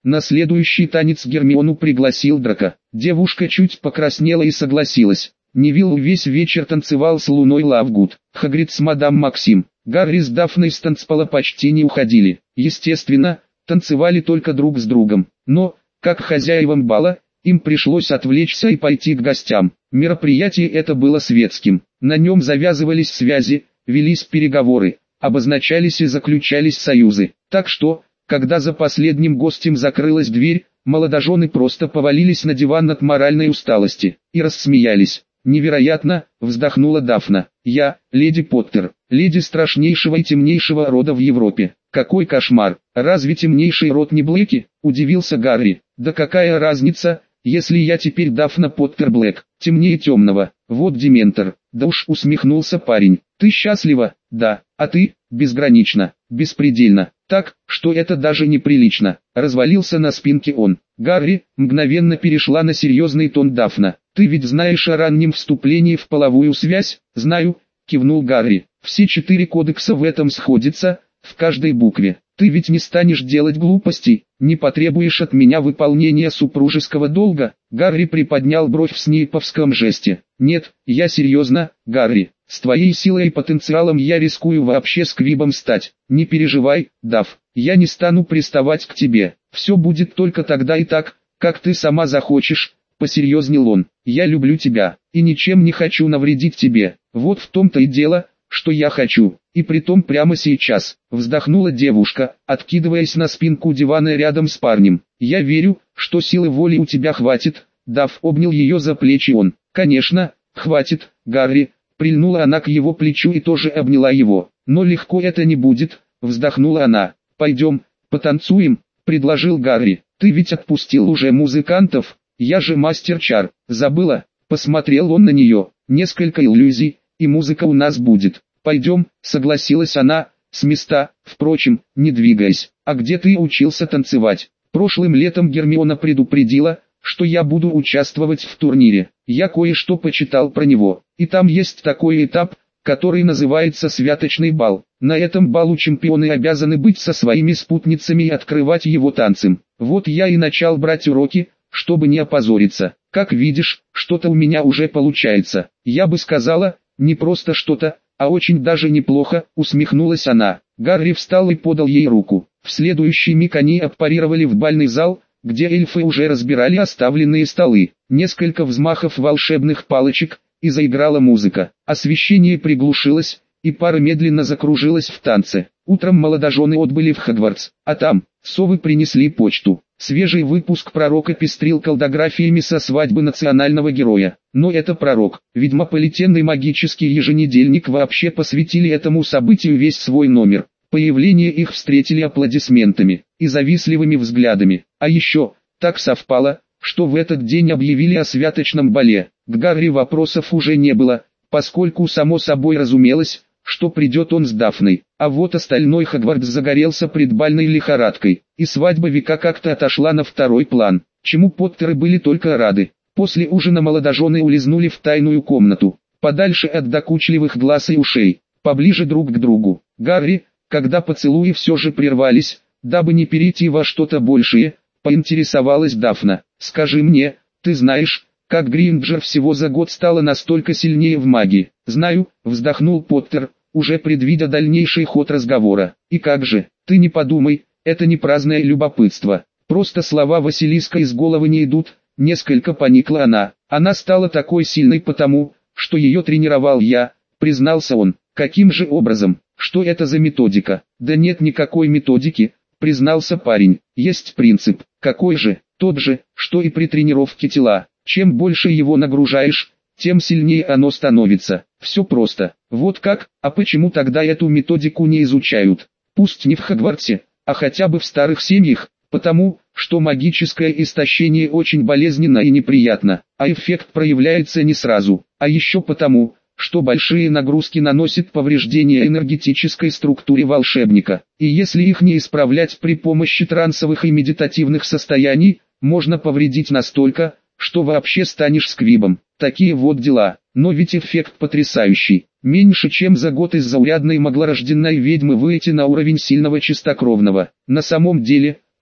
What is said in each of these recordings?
На следующий танец Гермиону пригласил Драко. Девушка чуть покраснела и согласилась. Невилл весь вечер танцевал с Луной Лавгуд. Хагрид с мадам Максим. Гарри с Дафной с танцпола почти не уходили. Естественно, танцевали только друг с другом. Но, как хозяевам бала, им пришлось отвлечься и пойти к гостям. Мероприятие это было светским. На нем завязывались связи, велись переговоры, обозначались и заключались союзы. Так что, когда за последним гостем закрылась дверь, молодожены просто повалились на диван от моральной усталости и рассмеялись. «Невероятно!» — вздохнула Дафна. «Я, леди Поттер, леди страшнейшего и темнейшего рода в Европе. Какой кошмар! Разве темнейший род не Блэки?» — удивился Гарри. «Да какая разница, если я теперь Дафна Поттер Блэк, темнее темного, вот дементор». «Да уж», — усмехнулся парень. «Ты счастлива?» «Да, а ты?» «Безгранично, беспредельно, так, что это даже неприлично». Развалился на спинке он. Гарри мгновенно перешла на серьезный тон Дафна. «Ты ведь знаешь о раннем вступлении в половую связь?» «Знаю», — кивнул Гарри. «Все 4 кодекса в этом сходятся, в каждой букве. Ты ведь не станешь делать глупостей, не потребуешь от меня выполнения супружеского долга?» Гарри приподнял бровь в снейповском жесте. «Нет, я серьезно, Гарри. С твоей силой и потенциалом я рискую вообще сквибом стать. Не переживай, Даф, я не стану приставать к тебе. Все будет только тогда и так, как ты сама захочешь», — посерьезнел он. «Я люблю тебя, и ничем не хочу навредить тебе. Вот в том-то и дело, что я хочу, и притом прямо сейчас», — вздохнула девушка, откидываясь на спинку дивана рядом с парнем. «Я верю, что силы воли у тебя хватит», — Даф обнял ее за плечи он. «Конечно, хватит, Гарри». Прильнула она к его плечу и тоже обняла его. «Но легко это не будет», — вздохнула она. «Пойдем, потанцуем», — предложил Гарри. «Ты ведь отпустил уже музыкантов, я же мастер чар, забыла?» Посмотрел он на нее. «Несколько иллюзий, и музыка у нас будет». «Пойдем», — согласилась она, с места, впрочем, не двигаясь. «А где ты учился танцевать?» «Прошлым летом Гермиона предупредила, что я буду участвовать в турнире. Я кое-что почитал про него, и там есть такой этап, который называется святочный бал. На этом балу чемпионы обязаны быть со своими спутницами и открывать его танцем. Вот я и начал брать уроки, чтобы не опозориться. Как видишь, что-то у меня уже получается. Я бы сказала, не просто что-то, а очень даже неплохо», — усмехнулась она. Гарри встал и подал ей руку. В следующий миг они аппарировали в бальный зал, где эльфы уже разбирали оставленные столы. Несколько взмахов волшебных палочек, и заиграла музыка. Освещение приглушилось, и пара медленно закружилась в танце. Утром молодожены отбыли в Хогвартс, а там, совы принесли почту. Свежий выпуск «Пророка» пестрил колдографиями со свадьбы национального героя. Но это «Пророк», ведьмополитенный магический еженедельник вообще посвятили этому событию весь свой номер. Появление их встретили аплодисментами и завистливыми взглядами. А еще, так совпало, что в этот день объявили о святочном бале. К Гарри вопросов уже не было, поскольку само собой разумелось, что придет он с Дафной. А вот остальной Хогвартс загорелся предбальной лихорадкой, и свадьба Вика как-то отошла на второй план, чему Поттеры были только рады. После ужина молодожены улизнули в тайную комнату, подальше от докучливых глаз и ушей, поближе друг к другу. Гарри, когда поцелуи все же прервались, дабы не перейти во что-то большее, поинтересовалась Дафна. «Скажи мне, ты знаешь, как Гринджер всего за год стала настолько сильнее в магии?» «Знаю», — вздохнул Поттер, уже предвидя дальнейший ход разговора. «И как же, ты не подумай, это не праздное любопытство. Просто слова Василиска из головы не идут», — несколько поникла она. «Она стала такой сильной потому, что ее тренировал я», — признался он. «Каким же образом? Что это за методика?» «Да нет никакой методики», — признался парень. «Есть принцип». «Какой же?» «Тот же, что и при тренировке тела. Чем больше его нагружаешь, тем сильнее оно становится. Все просто». «Вот как? А почему тогда эту методику не изучают? Пусть не в Хогвартсе, а хотя бы в старых семьях?» «Потому, что магическое истощение очень болезненно и неприятно, а эффект проявляется не сразу. А еще потому, что большие нагрузки наносят повреждения энергетической структуре волшебника, и если их не исправлять при помощи трансовых и медитативных состояний, можно повредить настолько, что вообще станешь сквибом. Такие вот дела. Но ведь эффект потрясающий. Меньше чем за год из заурядной маглорожденной ведьмы выйти на уровень сильного чистокровного. На самом деле,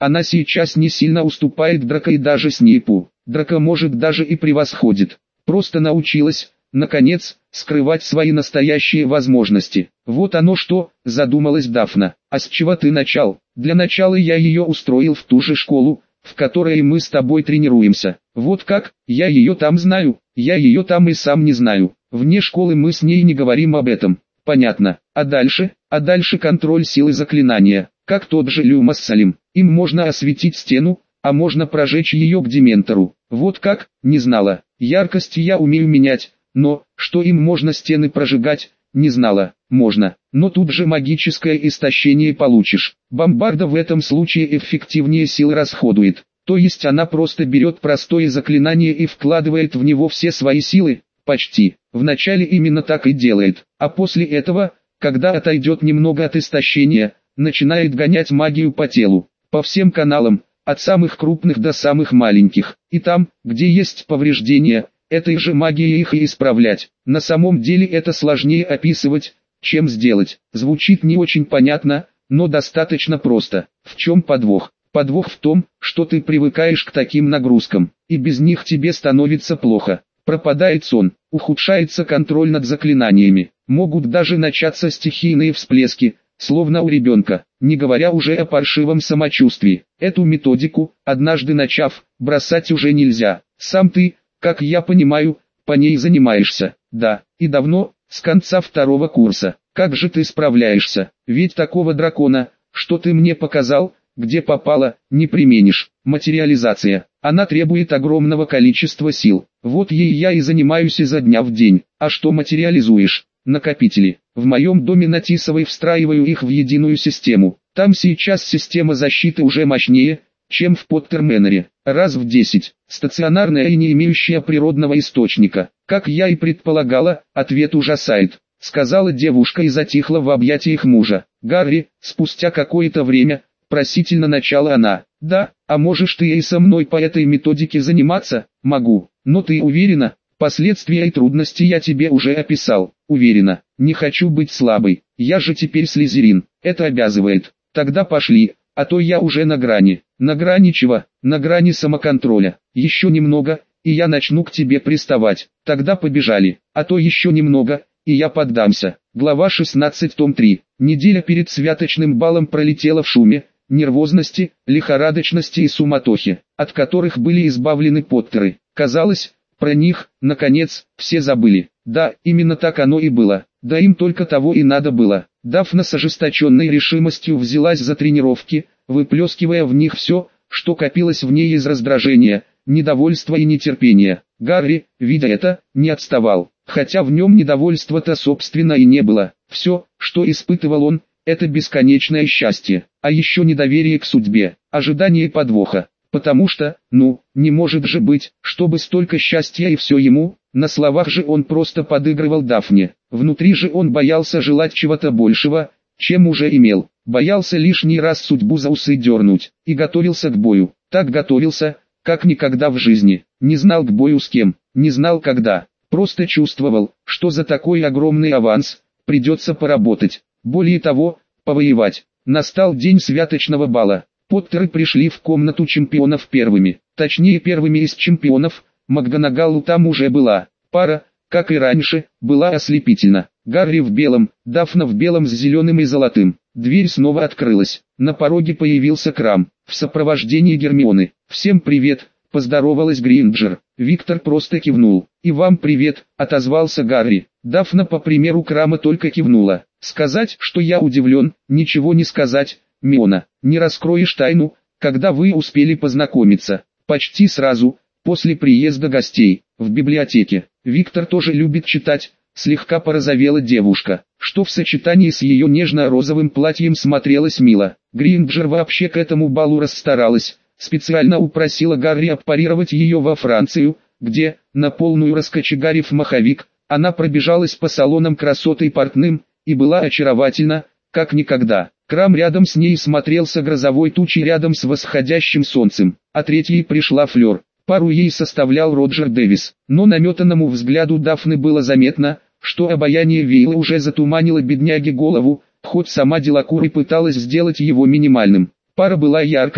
Она сейчас не сильно уступает Драко и даже Снейпу. Драко может даже и превосходит. Просто научилась, наконец, скрывать свои настоящие возможности. Вот оно что, задумалась Дафна. А с чего ты начал? Для начала я ее устроил в ту же школу, в которой мы с тобой тренируемся. Вот как? Я ее там знаю. Я ее там и сам не знаю. Вне школы мы с ней не говорим об этом. Понятно. А дальше? А дальше контроль силы заклинания. Как тот же Люмос Салим. Им можно осветить стену, а можно прожечь ее к Дементору. Вот как? Не знала. Яркость я умею менять, но, что им можно стены прожигать, не знала. Можно, но тут же магическое истощение получишь. Бомбарда в этом случае эффективнее силы расходует. То есть она просто берет простое заклинание и вкладывает в него все свои силы, почти. Вначале именно так и делает, а после этого, когда отойдет немного от истощения, начинает гонять магию по телу, по всем каналам, от самых крупных до самых маленьких. И там, где есть повреждения, этой же магией их и исправлять. На самом деле это сложнее описывать, чем сделать. Звучит не очень понятно, но достаточно просто. В чем подвох? Подвох в том, что ты привыкаешь к таким нагрузкам, и без них тебе становится плохо. Пропадает сон, ухудшается контроль над заклинаниями, могут даже начаться стихийные всплески, словно у ребенка, не говоря уже о паршивом самочувствии. Эту методику, однажды начав, бросать уже нельзя. Сам ты, как я понимаю, по ней занимаешься. Да, и давно, с конца 2-го курса. Как же ты справляешься? Ведь такого дракона, что ты мне показал, где попало, не применишь. Материализация. Она требует огромного количества сил. Вот ей я и занимаюсь изо дня в день. А что материализуешь? Накопители. В моем доме на Тисовой встраиваю их в единую систему. Там сейчас система защиты уже мощнее, чем в Поттерменере. Раз в 10. Стационарная и не имеющая природного источника. Как я и предполагала, ответ ужасает, сказала девушка и затихла в объятиях мужа. Гарри, спустя какое-то время, просительно начала она. Да, а можешь ты и со мной по этой методике заниматься? Могу. Но ты уверена? Последствия и трудности я тебе уже описал. Уверена. Не хочу быть слабой. Я же теперь Слизерин. Это обязывает. Тогда пошли, а то я уже на грани. На грани чего? На грани самоконтроля. Еще немного, и я начну к тебе приставать. Тогда побежали. А то еще немного, и я поддамся. Глава 16, том 3. Неделя перед святочным балом пролетела в шуме, нервозности, лихорадочности и суматохе, от которых были избавлены Поттеры. Казалось, про них, наконец, все забыли. Да, именно так оно и было. Да им только того и надо было. Дафна с ожесточенной решимостью взялась за тренировки, выплескивая в них все, что копилось в ней из раздражения, недовольства и нетерпения. Гарри, видя это, не отставал, хотя в нем недовольства-то собственно и не было. Все, что испытывал он, это бесконечное счастье, а еще недоверие к судьбе, ожидание подвоха. Потому что, не может же быть, чтобы столько счастья и все ему. На словах же он просто подыгрывал Дафне, внутри же он боялся желать чего-то большего, чем уже имел, боялся лишний раз судьбу за усы дернуть, и готовился к бою, так готовился, как никогда в жизни, не знал к бою с кем, не знал когда, просто чувствовал, что за такой огромный аванс, придется поработать, более того, повоевать. Настал день святочного бала, Поттеры пришли в комнату чемпионов первыми, точнее первыми из чемпионов. МакГонагалл там уже была, пара, как и раньше, была ослепительна. Гарри в белом, Дафна в белом с зеленым и золотым. Дверь снова открылась, на пороге появился Крам, в сопровождении Гермионы. «Всем привет», — поздоровалась Гринджер. Виктор просто кивнул. «И вам привет», — отозвался Гарри. Дафна по примеру Крама только кивнула. «Сказать, что я удивлен, ничего не сказать, Миона. Не раскроешь тайну, когда вы успели познакомиться?» «Почти сразу. После приезда гостей, в библиотеке. Виктор тоже любит читать», слегка порозовела девушка, что в сочетании с ее нежно-розовым платьем смотрелось мило. Гринджер вообще к этому балу расстаралась, специально упросила Гарри аппарировать ее во Францию, где, на полную раскочегарив маховик, она пробежалась по салонам красот и портным, и была очаровательна, как никогда. Крам рядом с ней смотрелся грозовой тучей рядом с восходящим солнцем, а третьей пришла Флёр. Пару ей составлял Роджер Дэвис, но наметанному взгляду Дафны было заметно, что обаяние Вейла уже затуманило бедняге голову, хоть сама Делакур и пыталась сделать его минимальным. Пара была яркая,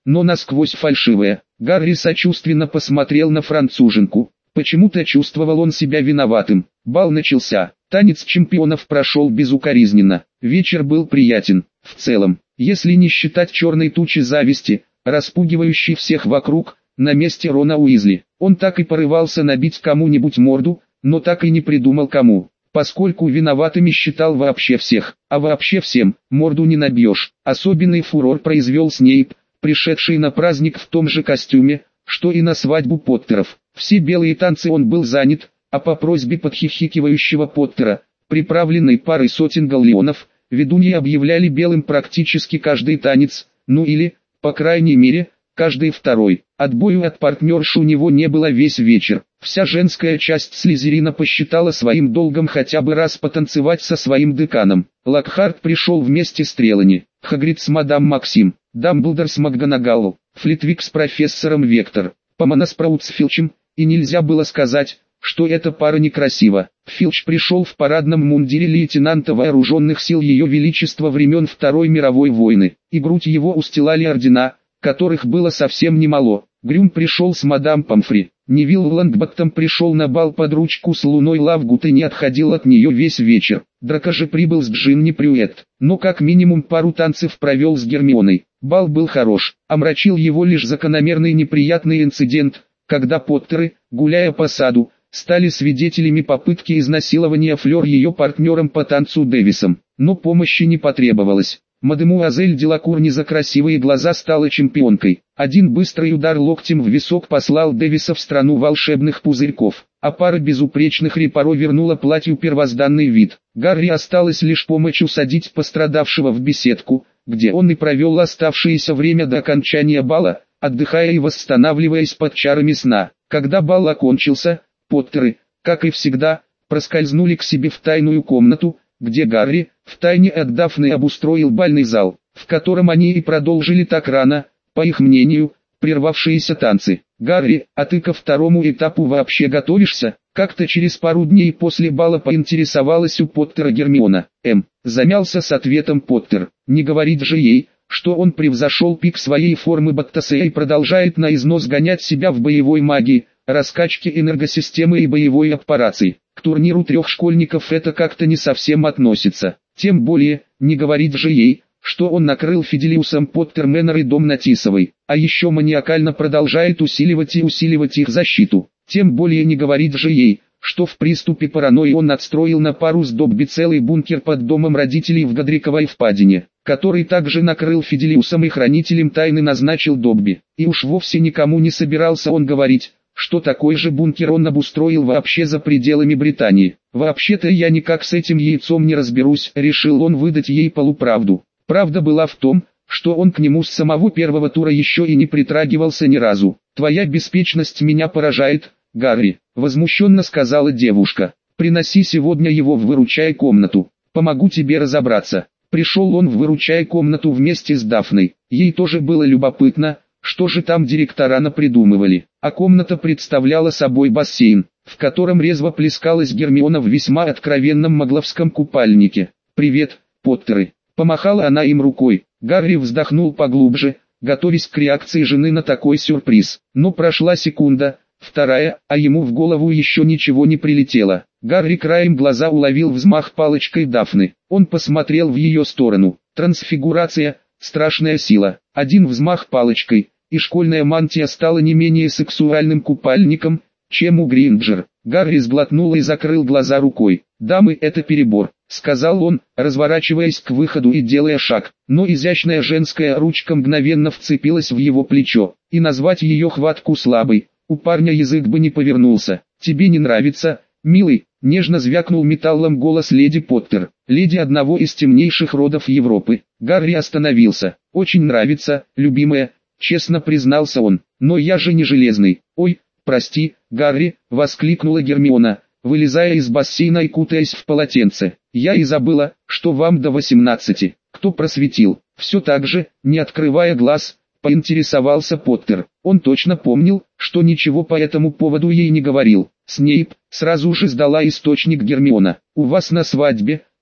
но насквозь фальшивая. Гарри сочувственно посмотрел на француженку. Почему-то чувствовал он себя виноватым. Бал начался. Танец чемпионов прошел безукоризненно. Вечер был приятен. В целом, если не считать черной тучи зависти, распугивающей всех вокруг, на месте Рона Уизли, он так и порывался набить кому-нибудь морду, но так и не придумал кому, поскольку виноватыми считал вообще всех, а вообще всем морду не набьешь. Особенный фурор произвел Снейп, пришедший на праздник в том же костюме, что и на свадьбу Поттеров. Все белые танцы он был занят, а по просьбе подхихикивающего Поттера, приправленной парой сотен галлеонов, ведуньи объявляли белым практически каждый танец, ну или, по крайней мере, каждый второй. Отбою от партнерш у него не было весь вечер. Вся женская часть Слизерина посчитала своим долгом хотя бы раз потанцевать со своим деканом. Локхарт пришел вместе с Трелани, Хагрид с мадам Максим, Дамблдор с МакГонагалл, Флитвик с профессором Вектор, Помона с Филчем, и нельзя было сказать, что эта пара некрасива. Филч пришел в парадном мундире лейтенанта вооруженных сил Ее Величества времен Второй мировой войны, и грудь его устилали ордена, которых было совсем немало. Грюм пришел с мадам Помфри. Невилл Лонгботтом пришел на бал под ручку с Луной Лавгут и не отходил от нее весь вечер. Драко же прибыл с Джинни Прюэт, но как минимум пару танцев провел с Гермионой. Бал был хорош, омрачил его лишь закономерный неприятный инцидент, когда Поттеры, гуляя по саду, стали свидетелями попытки изнасилования Флёр ее партнером по танцу Дэвисом. Но помощи не потребовалось. Мадемуазель Делакур не за красивые глаза стала чемпионкой. Один быстрый удар локтем в висок послал Дэвиса в страну волшебных пузырьков, а пара безупречных репаро вернула платью первозданный вид. Гарри осталось лишь помочь усадить пострадавшего в беседку, где он и провел оставшееся время до окончания бала, отдыхая и восстанавливаясь под чарами сна. Когда бал окончился, Поттеры, как и всегда, проскользнули к себе в тайную комнату, где Гарри, втайне от Дафны, обустроил бальный зал, в котором они и продолжили так рано, по их мнению, прервавшиеся танцы. «Гарри, а ты ко второму этапу вообще готовишься?» Как-то через пару дней после бала поинтересовалась у Поттера Гермиона. Замялся с ответом Поттер. Не говорить же ей, что он превзошел пик своей формы Баттасея и продолжает на износ гонять себя в боевой магии, раскачке энергосистемы и боевой аппарации. К турниру трех школьников это как-то не совсем относится. Тем более, не говорить же ей, что он накрыл Фиделиусом Поттер Мэннер и дом на Тисовой, а еще маниакально продолжает усиливать их защиту. Тем более не говорить же ей, что в приступе паранойи он отстроил на пару с Добби целый бункер под домом родителей в Годриковой впадине, который также накрыл Фиделиусом и хранителем тайны назначил Добби. И уж вовсе никому не собирался он говорить, что такой же бункер он обустроил вообще за пределами Британии. «Вообще-то я никак с этим яйцом не разберусь», — решил он выдать ей полуправду. Правда была в том, что он к нему с самого первого тура еще и не притрагивался ни разу. «Твоя беспечность меня поражает, Гарри», — возмущенно сказала девушка. «Приноси сегодня его в выручай комнату, помогу тебе разобраться». Пришел он в выручай комнату вместе с Дафной. Ей тоже было любопытно, что же там директора напридумывали. А комната представляла собой бассейн, в котором резво плескалась Гермиона в весьма откровенном магловском купальнике. «Привет, Поттеры», — помахала она им рукой. Гарри вздохнул поглубже, готовясь к реакции жены на такой сюрприз. Но прошла секунда, вторая, а ему в голову еще ничего не прилетело. Гарри краем глаза уловил взмах палочкой Дафны. Он посмотрел в ее сторону. Трансфигурация, страшная сила. Один взмах палочкой, и школьная мантия стала не менее сексуальным купальником, чем у Гринджер. Гарри сглотнул и закрыл глаза рукой. «Дамы, это перебор», — сказал он, разворачиваясь к выходу и делая шаг. Но изящная женская ручка мгновенно вцепилась в его плечо, и назвать ее хватку слабой, у парня язык бы не повернулся. «Тебе не нравится, милый?» — нежно звякнул металлом голос леди Поттер, леди одного из темнейших родов Европы. Гарри остановился. «Очень нравится, любимая», — честно признался он, — «но я же не железный». «Ой, прости, Гарри», — воскликнула Гермиона, вылезая из бассейна и кутаясь в полотенце. «Я и забыла, что вам до 18. Кто просветил?» Все так же, не открывая глаз, поинтересовался Поттер. Он точно помнил, что ничего по этому поводу ей не говорил. «Снейп», — сразу же сдала источник Гермиона. «У вас на свадьбе,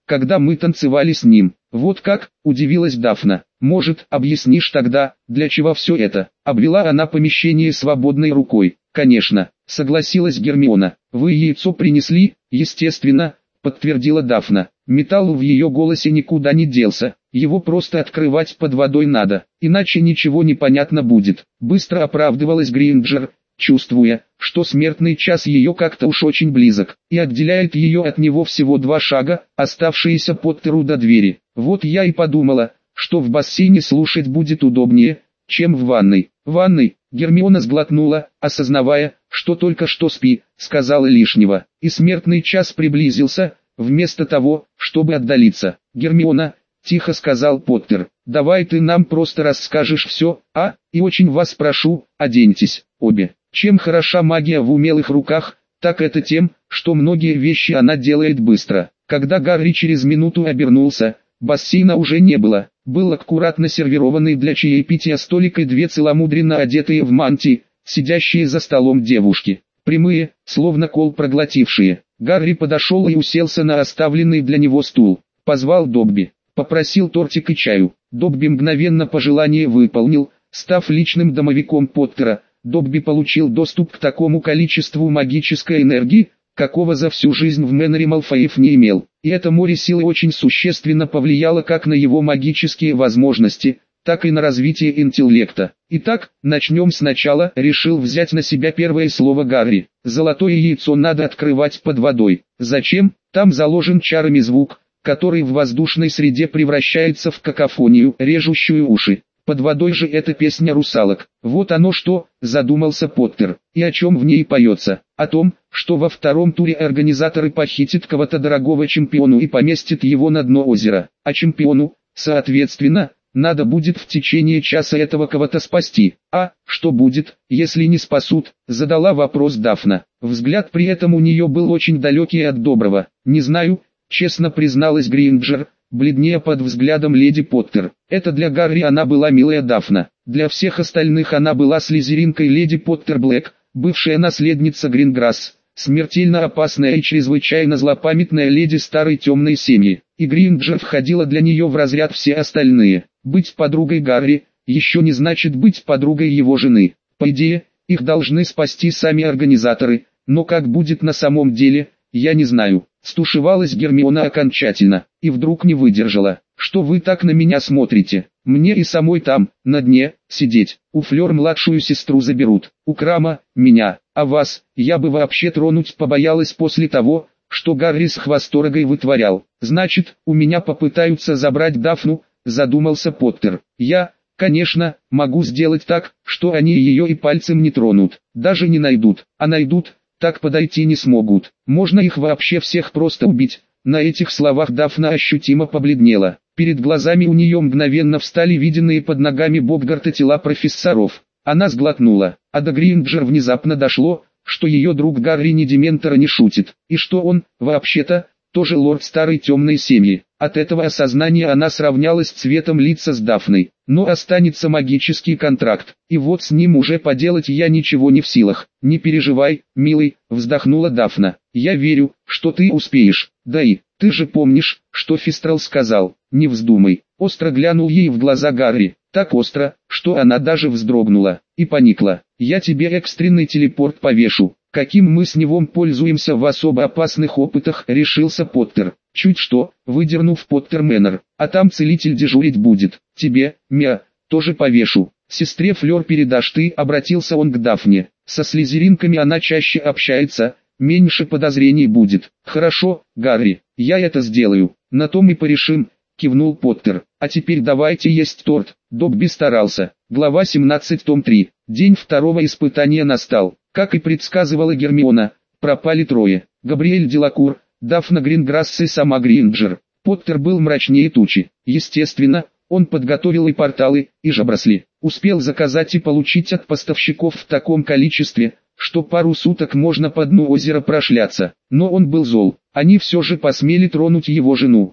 когда мы танцевали с ним. Вот как, удивилась Дафна. Может, объяснишь тогда, для чего все это? Обвела она помещение свободной рукой. Конечно, согласилась Гермиона. Вы яйцо принесли, естественно, подтвердила Дафна. Металл в ее голосе никуда не делся. Его просто открывать под водой надо, иначе ничего не понятно будет. Быстро оправдывалась Гринджер, чувствуя, что смертный час ее как-то уж очень близок, и отделяет ее от него всего 2 шага, оставшиеся Поттеру до двери. Вот я и подумала, что в бассейне слушать будет удобнее, чем в ванной. Ванной, Гермиона сглотнула, осознавая, что только что сказала лишнего, и смертный час приблизился, вместо того, чтобы отдалиться. Гермиона, тихо сказал Поттер, давай ты нам просто расскажешь все, и очень вас прошу, оденьтесь, обе. Чем хороша магия в умелых руках, так это тем, что многие вещи она делает быстро. Когда Гарри через минуту обернулся, бассейна уже не было. Был аккуратно сервированный для чаепития столик и 2 целомудренно одетые в мантии, сидящие за столом девушки. Прямые, словно кол проглотившие. Гарри подошел и уселся на оставленный для него стул. Позвал Добби. Попросил тортик и чаю. Добби мгновенно пожелание выполнил, став личным домовиком Поттера. Добби получил доступ к такому количеству магической энергии, какого за всю жизнь в Мэннере Малфоев не имел. И это море силы очень существенно повлияло как на его магические возможности, так и на развитие интеллекта. Итак, начнем сначала, решил взять на себя первое слово Гарри. Золотое яйцо надо открывать под водой. Зачем? Там заложен чарами звук, который в воздушной среде превращается в какофонию, режущую уши. Под водой же это песня русалок. Вот оно что, задумался Поттер. И о чем в ней поется? О том, что во 2-м туре организаторы похитят кого-то дорогого чемпиону и поместят его на дно озера. А чемпиону, соответственно, надо будет в течение часа этого кого-то спасти. А что будет, если не спасут? Задала вопрос Дафна. Взгляд при этом у нее был очень далекий от доброго. Не знаю, честно призналась Гринджер, бледнее под взглядом леди Поттер. Это для Гарри она была милая Дафна. Для всех остальных она была слизеринкой леди Поттер Блэк, бывшая наследница Гринграсс, смертельно опасная и чрезвычайно злопамятная леди старой темной семьи. И Гринджер входила для нее в разряд все остальные. Быть подругой Гарри, еще не значит быть подругой его жены. По идее, их должны спасти сами организаторы, но как будет на самом деле, я не знаю. Стушевалась Гермиона окончательно, и вдруг не выдержала. Что вы так на меня смотрите? Мне и самой там, на дне, сидеть. У Флёр младшую сестру заберут, у Крама, меня, а вас, я бы вообще тронуть побоялась после того, что Гарри с Хвосторогой вытворял. Значит, у меня попытаются забрать Дафну, задумался Поттер. Я, конечно, могу сделать так, что они ее и пальцем не тронут, даже не найдут, а найдут, так подойти не смогут. Можно их вообще всех просто убить. На этих словах Дафна ощутимо побледнела. Перед глазами у нее мгновенно встали виденные под ногами Боггарта тела профессоров. Она сглотнула, а до Гринджер внезапно дошло, что ее друг Гарри ни дементора не шутит, и что он, вообще-то, тоже лорд старой темной семьи. От этого осознания она сравнялась цветом лица с Дафной. Но останется магический контракт, и вот с ним уже поделать я ничего не в силах. Не переживай, милый, вздохнула Дафна. Я верю, что ты успеешь. Да и, ты же помнишь, что Фистрал сказал, не вздумай. Остро глянул ей в глаза Гарри, так остро, что она даже вздрогнула и поникла. Я тебе экстренный телепорт повешу. Каким мы с него пользуемся в особо опасных опытах, решился Поттер. Чуть что, выдернув Поттер Мэннер, а там целитель дежурить будет. Тебе, Мя, тоже повешу. Сестре Флёр передашь ты, обратился он к Дафне. Со слизеринками она чаще общается, меньше подозрений будет. Хорошо, Гарри, я это сделаю. На том и порешим, кивнул Поттер. А теперь давайте есть торт. Добби старался. Глава 17, том 3. День 2-го испытания настал. Как и предсказывала Гермиона, пропали трое. Габриэль Делакур, Дафна Гринграсс и сама Гринджер. Поттер был мрачнее тучи. Естественно, он подготовил и порталы, и жабросли. Успел заказать и получить от поставщиков в таком количестве, что пару суток можно по дну озера прошляться. Но он был зол. Они все же посмели тронуть его жену,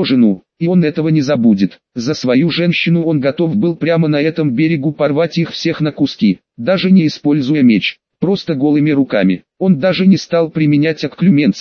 и он этого не забудет. За свою женщину он готов был прямо на этом берегу порвать их всех на куски, даже не используя меч, просто голыми руками. Он даже не стал применять окклюменцию,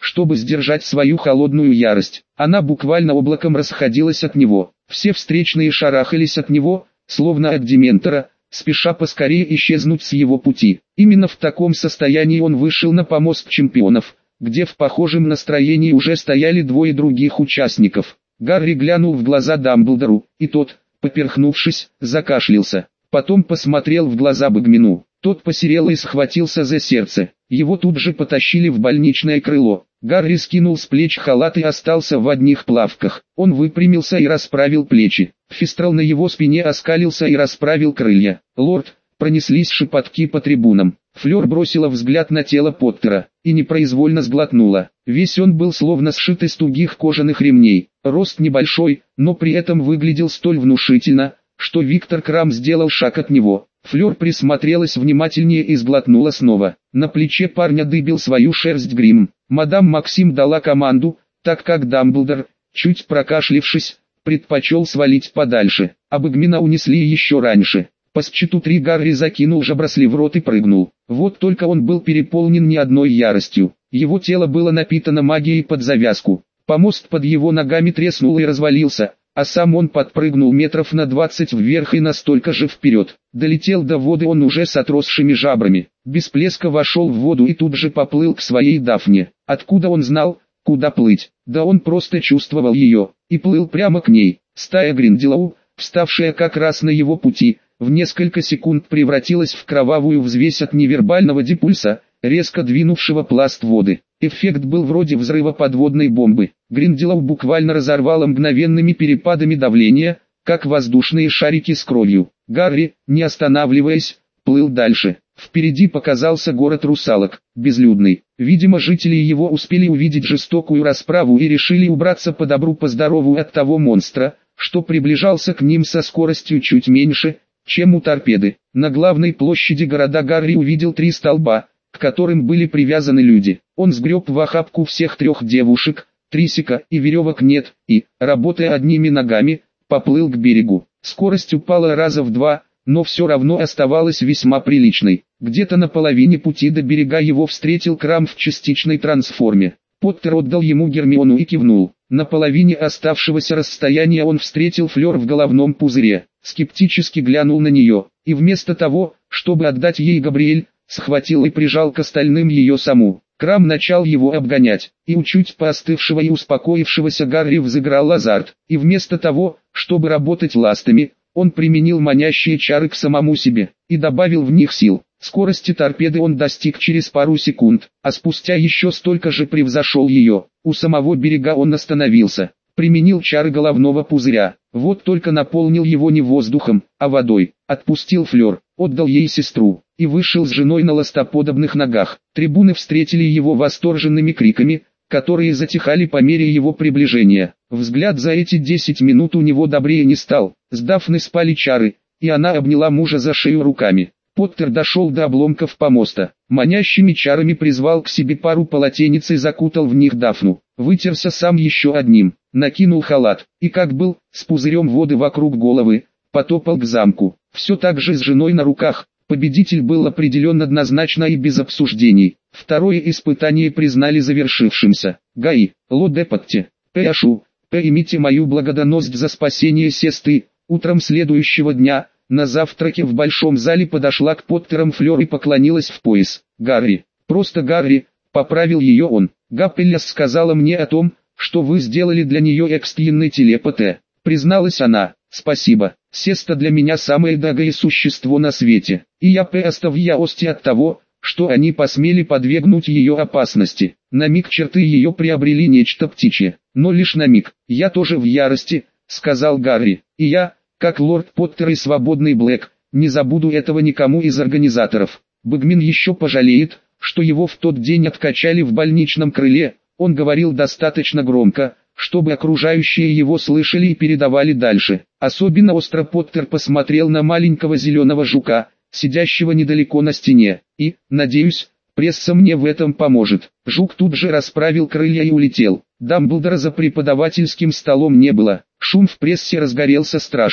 чтобы сдержать свою холодную ярость. Она буквально облаком расходилась от него. Все встречные шарахались от него, словно от дементора, спеша поскорее исчезнуть с его пути. Именно в таком состоянии он вышел на помост чемпионов, где в похожем настроении уже стояли двое других участников. Гарри глянул в глаза Дамблдору, и тот, поперхнувшись, закашлялся. Потом посмотрел в глаза Багмину. Тот посерел и схватился за сердце. Его тут же потащили в больничное крыло. Гарри скинул с плеч халат и остался в одних плавках. Он выпрямился и расправил плечи. Фистрал на его спине оскалился и расправил крылья. «Лорд!» — пронеслись шепотки по трибунам. Флёр бросила взгляд на тело Поттера и непроизвольно сглотнула. Весь он был словно сшит из тугих кожаных ремней. Рост небольшой, но при этом выглядел столь внушительно, что Виктор Крам сделал шаг от него. Флёр присмотрелась внимательнее и сглотнула снова. На плече парня дыбил свою шерсть грим. Мадам Максим дала команду, так как Дамблдор, чуть прокашлившись, предпочел свалить подальше, а Багмина унесли еще раньше. По счету 3 Гарри закинул жабросли в рот и прыгнул. Вот только он был переполнен не одной яростью. Его тело было напитано магией под завязку. Помост под его ногами треснул и развалился, а сам он подпрыгнул метров на 20 вверх и настолько же вперед. Долетел до воды он уже с отросшими жабрами. Без плеска вошел в воду и тут же поплыл к своей Дафне. Откуда он знал, куда плыть? Да он просто чувствовал ее, и плыл прямо к ней. Стая Гринделоу, вставшая как раз на его пути, в несколько секунд превратилась в кровавую взвесь от невербального дипульса, резко двинувшего пласт воды. Эффект был вроде взрыва подводной бомбы. Гринделоу буквально разорвало мгновенными перепадами давления, как воздушные шарики с кровью. Гарри, не останавливаясь, плыл дальше. Впереди показался город русалок, безлюдный. Видимо, жители его успели увидеть жестокую расправу и решили убраться по добру по здорову от того монстра, что приближался к ним со скоростью чуть меньше, чем у торпеды. На главной площади города Гарри увидел 3 столба, к которым были привязаны люди. Он сгреб в охапку всех 3 девушек, трисика и веревок нет, и, работая одними ногами, поплыл к берегу. Скорость упала раза в 2, но все равно оставалась весьма приличной. Где-то на половине пути до берега его встретил Крам в частичной трансформе. Поттер отдал ему Гермиону и кивнул. На половине оставшегося расстояния он встретил Флёр в головном пузыре, скептически глянул на нее, и вместо того, чтобы отдать ей Габриэль, схватил и прижал к остальным ее саму. Крам начал его обгонять, и у чуть поостывшего и успокоившегося Гарри взыграл азарт, и вместо того, чтобы работать ластами, он применил манящие чары к самому себе, и добавил в них сил. Скорости торпеды он достиг через пару секунд, а спустя еще столько же превзошел ее. У самого берега он остановился, применил чары головного пузыря, вот только наполнил его не воздухом, а водой, отпустил Флёр, отдал ей сестру, и вышел с женой на ластоподобных ногах. Трибуны встретили его восторженными криками, которые затихали по мере его приближения. Взгляд за эти 10 минут у него добрее не стал. С Дафной спали чары, и она обняла мужа за шею руками. Поттер дошел до обломков помоста, манящими чарами призвал к себе пару полотенец и закутал в них Дафну. Вытерся сам еще одним, накинул халат, и как был, с пузырем воды вокруг головы, потопал к замку. Все так же с женой на руках. Победитель был определен однозначно и без обсуждений. Второе испытание признали завершившимся. Гаи, Лодепотте, Пэашу, примите мою благодарность за спасение сестры. Утром следующего дня, на завтраке в большом зале подошла к Поттерам Флёр и поклонилась в пояс. «Гарри, просто Гарри», — поправил ее он. «Гаппеллес сказала мне о том, что вы сделали для нее экстренный телепате», — призналась она. «Спасибо, сестра для меня самое дорогое существо на свете, и я просто в ярости от того, что они посмели подвергнуть ее опасности». На миг черты ее приобрели нечто птичье, но лишь на миг. «Я тоже в ярости», — сказал Гарри, — «и я, как лорд Поттер и свободный Блэк, не забуду этого никому из организаторов». Багмин еще пожалеет, что его в тот день откачали в больничном крыле. Он говорил достаточно громко, чтобы окружающие его слышали и передавали дальше. Особенно остро Поттер посмотрел на маленького зеленого жука, сидящего недалеко на стене, и, надеюсь, пресса мне в этом поможет. Жук тут же расправил крылья и улетел. Дамблдора за преподавательским столом не было. Шум в прессе разгорелся страшный.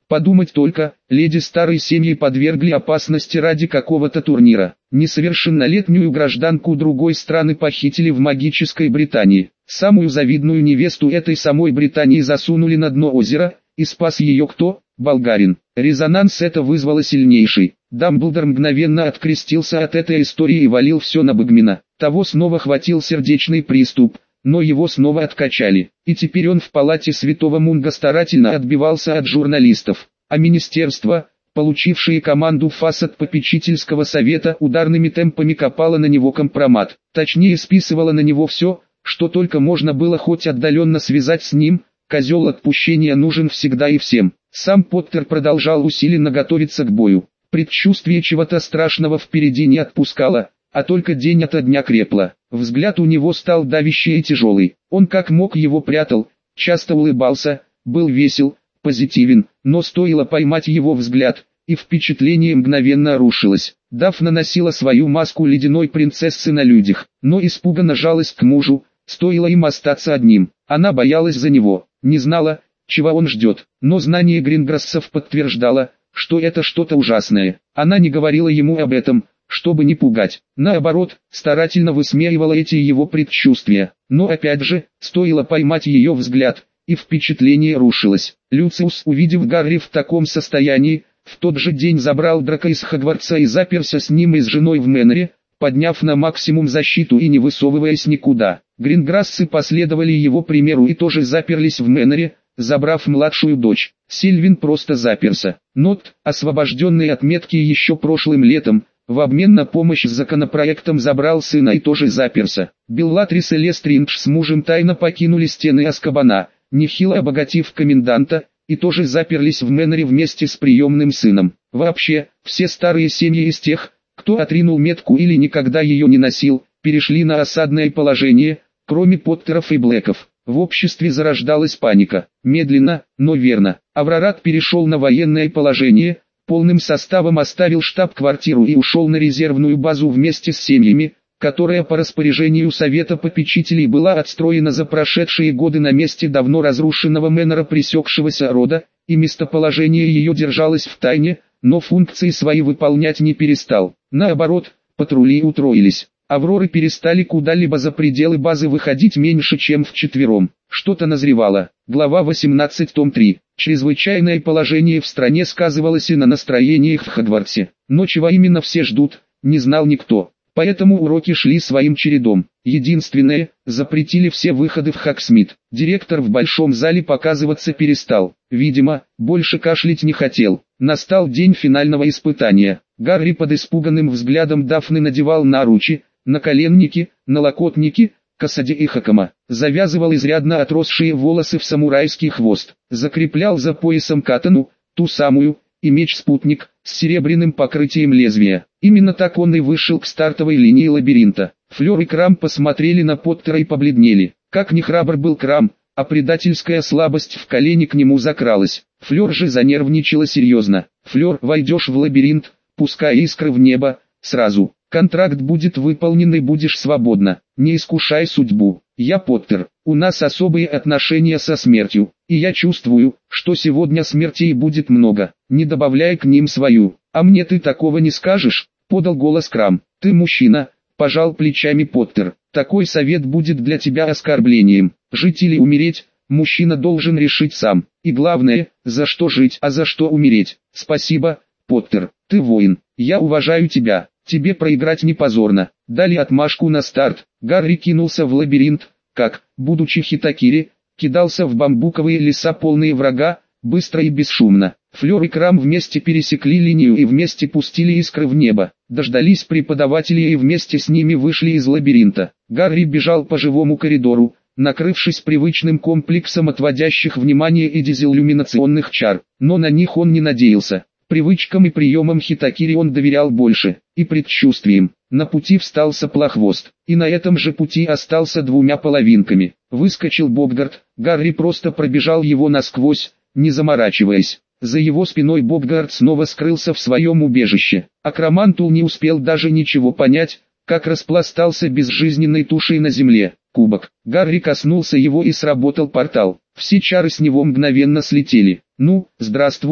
Подумать только, леди старой семьи подвергли опасности ради какого-то турнира. Несовершеннолетнюю гражданку другой страны похитили в магической Британии. Самую завидную невесту этой самой Британии засунули на дно озера, и спас ее кто? Болгарин. Резонанс это вызвало сильнейший. Дамблдор мгновенно открестился от этой истории и валил все на Бэгмина. Того снова хватил сердечный приступ, но его снова откачали. И теперь он в палате святого Мунга старательно отбивался от журналистов. А министерство, получившее команду ФАС от попечительского совета, ударными темпами копало на него компромат. Точнее списывало на него все, что только можно было хоть отдаленно связать с ним. Козел отпущения нужен всегда и всем. Сам Поттер продолжал усиленно готовиться к бою. Предчувствие чего-то страшного впереди не отпускало, а только день ото дня крепло. Взгляд у него стал давящий и тяжелый. Он как мог его прятал, часто улыбался, был весел, позитивен, но стоило поймать его взгляд, и впечатление мгновенно рушилось. Дафна носила свою маску ледяной принцессы на людях, но испуганно жалась к мужу, стоило им остаться одним. Она боялась за него, не знала, чего он ждет, но знание Гринграссов подтверждало, что это что-то ужасное. Она не говорила ему об этом, чтобы не пугать. Наоборот, старательно высмеивала эти его предчувствия. Но опять же, стоило поймать ее взгляд, и впечатление рушилось. Люциус, увидев Гарри в таком состоянии, в тот же день забрал Драко из Хогвартса и заперся с ним и с женой в Мэннере, подняв на максимум защиту и не высовываясь никуда. Гринграссы последовали его примеру и тоже заперлись в Мэннере, забрав младшую дочь. Сильвин просто заперся. Нот, освобожденный от метки еще прошлым летом, в обмен на помощь с законопроектом забрал сына и тоже заперся. Беллатрис и Лестриндж с мужем тайно покинули стены Азкабана, нехило обогатив коменданта, и тоже заперлись в Мэннере вместе с приемным сыном. Вообще, все старые семьи из тех, кто отринул метку или никогда ее не носил, перешли на осадное положение, кроме Поттеров и Блэков. В обществе зарождалась паника. Медленно, но верно. Аврорат перешел на военное положение, полным составом оставил штаб-квартиру и ушел на резервную базу вместе с семьями, которая по распоряжению Совета попечителей была отстроена за прошедшие годы на месте давно разрушенного Мэннера пресекшегося рода, и местоположение ее держалось в тайне, но функции свои выполнять не перестал. Наоборот, патрули утроились. Авроры перестали куда-либо за пределы базы выходить меньше, чем вчетвером. Что-то назревало. Глава 18, том 3. Чрезвычайное положение в стране сказывалось и на настроениях в Хогвартсе. Но чего именно все ждут, не знал никто. Поэтому уроки шли своим чередом. Единственное, запретили все выходы в Хогсмит. Директор в большом зале показываться перестал. Видимо, больше кашлять не хотел. Настал день финального испытания. Гарри под испуганным взглядом Дафны надевал наручи, наколенники, налокотники, косади и хакама, завязывал изрядно отросшие волосы в самурайский хвост, закреплял за поясом катану, ту самую, и меч-спутник, с серебряным покрытием лезвия. Именно так он и вышел к стартовой линии лабиринта. Флёр и Крам посмотрели на Поттера и побледнели. Как ни храбр был Крам, а предательская слабость в колени к нему закралась. Флёр же занервничала серьезно. «Флёр, войдешь в лабиринт, пускай искры в небо, сразу. Контракт будет выполнен и будешь свободна. Не искушай судьбу. Я Поттер. У нас особые отношения со смертью, и я чувствую, что сегодня смертей будет много. Не добавляй к ним свою. А мне ты такого не скажешь?» — подал голос Крам. «Ты мужчина», — пожал плечами Поттер. «Такой совет будет для тебя оскорблением. Жить или умереть, мужчина должен решить сам. И главное, за что жить, а за что умереть. Спасибо, Поттер. Ты воин. Я уважаю тебя. Тебе проиграть не позорно». Дали отмашку на старт. Гарри кинулся в лабиринт, как, будучи Хитакири, кидался в бамбуковые леса полные врага, быстро и бесшумно. Флёр и Крам вместе пересекли линию и вместе пустили искры в небо. Дождались преподавателей и вместе с ними вышли из лабиринта. Гарри бежал по живому коридору, накрывшись привычным комплексом отводящих внимание и дезиллюминационных чар, но на них он не надеялся. Привычкам и приемам Хитакири он доверял больше, и предчувствиям. На пути встал Соплохвост, и на этом же пути остался двумя половинками. Выскочил Боггарт, Гарри просто пробежал его насквозь, не заморачиваясь. За его спиной Боггарт снова скрылся в своем убежище. Акромантул не успел даже ничего понять, как распластался безжизненной тушей на земле. Кубок. Гарри коснулся его и сработал портал. Все чары с него мгновенно слетели. «Ну, здравствуй,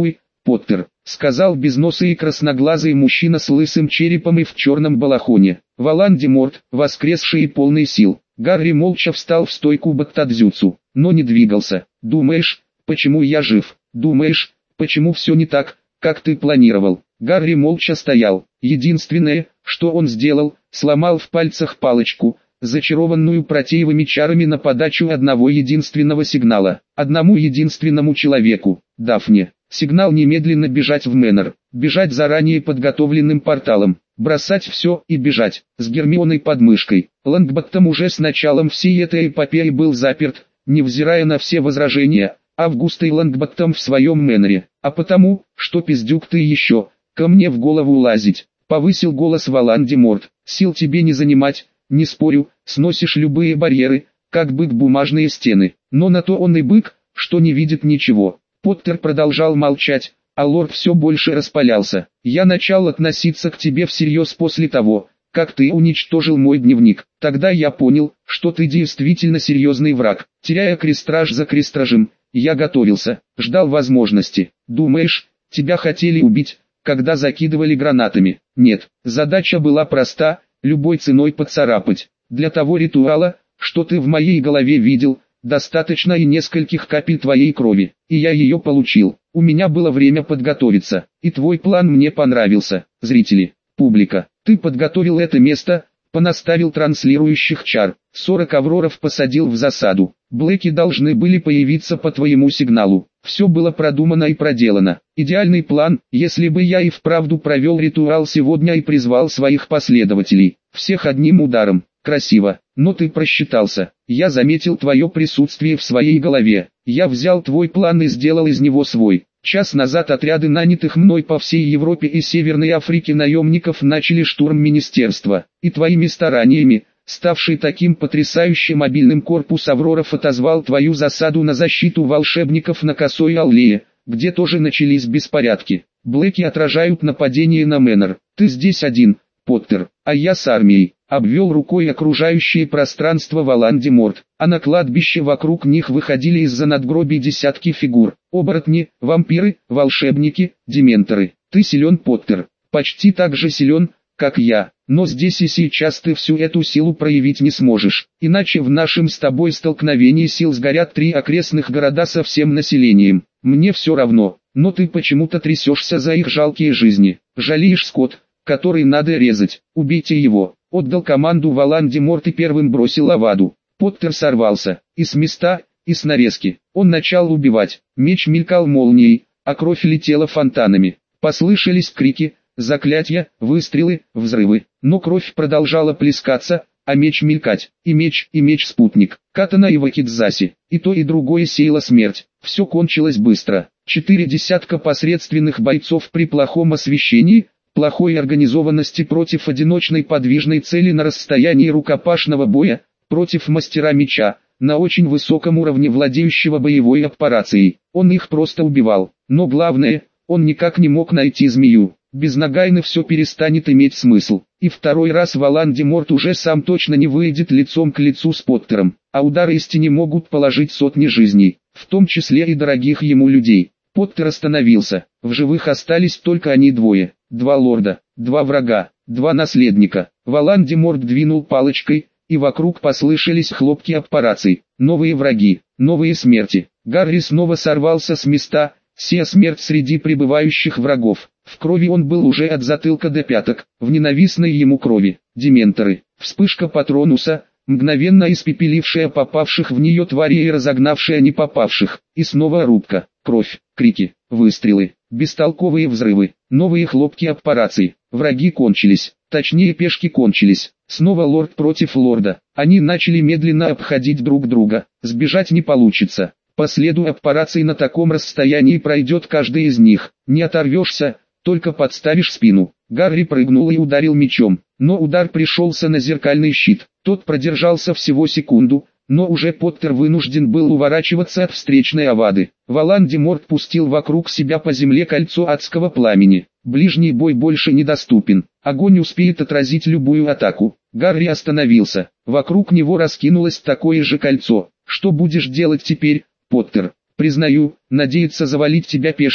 Поттер», — сказал безносый и красноглазый мужчина с лысым черепом и в черном балахоне. Волан-де-Морт, воскресший и полный сил. Гарри молча встал в стойку баттадзюцу, но не двигался. «Думаешь, почему я жив? Думаешь, почему все не так, как ты планировал?» Гарри молча стоял. Единственное, что он сделал, сломал в пальцах палочку, зачарованную протеевыми чарами на подачу одного единственного сигнала. Одному единственному человеку, Дафне. Сигнал немедленно бежать в Мэннер, бежать заранее подготовленным порталом, бросать все и бежать, с Гермионой под мышкой. Лонгботтом уже с началом всей этой эпопеи был заперт, невзирая на все возражения, Августой Лонгботтом в своем Мэннере. А потому, что пиздюк ты еще, ко мне в голову лазить, повысил голос Волан-де-Морт. Сил тебе не занимать, не спорю, сносишь любые барьеры, как бык бумажные стены, но на то он и бык, что не видит ничего. Поттер продолжал молчать, а лорд все больше распалялся. «Я начал относиться к тебе всерьез после того, как ты уничтожил мой дневник. Тогда я понял, что ты действительно серьезный враг. Теряя крестраж за крестражем, я готовился, ждал возможности. Думаешь, тебя хотели убить, когда закидывали гранатами? Нет, задача была проста, любой ценой поцарапать. Для того ритуала, что ты в моей голове видел, достаточно и нескольких капель твоей крови, и я ее получил. У меня было время подготовиться, и твой план мне понравился. Зрители, публика, ты подготовил это место, понаставил транслирующих чар, 40 авроров посадил в засаду. Блэки должны были появиться по твоему сигналу. Все было продумано и проделано. Идеальный план, если бы я и вправду провел ритуал сегодня и призвал своих последователей, всех одним ударом. Красиво, но ты просчитался. Я заметил твое присутствие в своей голове. Я взял твой план и сделал из него свой. Час назад отряды нанятых мной по всей Европе и Северной Африке наемников начали штурм министерства. И твоими стараниями, ставший таким потрясающе мобильным корпус Авроров отозвал твою засаду на защиту волшебников на Косой Аллее, где тоже начались беспорядки. Блэки отражают нападение на Мэннер. Ты здесь один, Поттер, а я с армией. Обвел рукой окружающее пространство Волан-де-Морт, а на кладбище вокруг них выходили из-за надгробий десятки фигур. Оборотни, вампиры, волшебники, дементоры. Ты силен, Поттер, почти так же силен, как я, но здесь и сейчас ты всю эту силу проявить не сможешь, иначе в нашем с тобой столкновении сил сгорят 3 окрестных города со всем населением. Мне все равно, но ты почему-то трясешься за их жалкие жизни, жалеешь скот, который надо резать, убейте его. Отдал команду Волан-де-Морт и первым бросил Аваду. Поттер сорвался, и с места, и с нарезки. Он начал убивать, меч мелькал молнией, а кровь летела фонтанами. Послышались крики, заклятия, выстрелы, взрывы. Но кровь продолжала плескаться, а меч мелькать. И меч-спутник, Катана и Вакидзаси. И то и другое сеяло смерть. Все кончилось быстро. 4 десятка посредственных бойцов при плохом освещении, плохой организованности против одиночной подвижной цели на расстоянии рукопашного боя, против мастера меча, на очень высоком уровне владеющего боевой операцией. Он их просто убивал. Но главное, он никак не мог найти змею. Без Нагайны все перестанет иметь смысл. И второй раз Волан-де-Морт уже сам точно не выйдет лицом к лицу с Поттером, а удары из тени могут положить сотни жизней, в том числе и дорогих ему людей. Поттер остановился, в живых остались только они двое. 2 лорда, 2 врага, 2 наследника. Волан-де-Морт двинул палочкой, и вокруг послышались хлопки операций. Новые враги, новые смерти. Гарри снова сорвался с места, сея смерть среди прибывающих врагов. В крови он был уже от затылка до пяток, в ненавистной ему крови. Дементоры, вспышка Патронуса, мгновенно испепелившая попавших в нее тварей и разогнавшая не попавших. И снова рубка, кровь, крики, выстрелы, бестолковые взрывы, новые хлопки операций. Враги кончились, точнее пешки кончились. Снова лорд против лорда. Они начали медленно обходить друг друга. Сбежать не получится. По следу операций на таком расстоянии пройдет каждый из них. Не оторвешься, только подставишь спину. Гарри прыгнул и ударил мечом, но удар пришелся на зеркальный щит. Тот продержался всего секунду, но уже Поттер вынужден был уворачиваться от встречной Авады. Волан-де-Морт пустил вокруг себя по земле кольцо адского пламени. Ближний бой больше недоступен. Огонь успеет отразить любую атаку. Гарри остановился. Вокруг него раскинулось такое же кольцо. Что будешь делать теперь, Поттер? Признаю, надеяться завалить тебя пешками,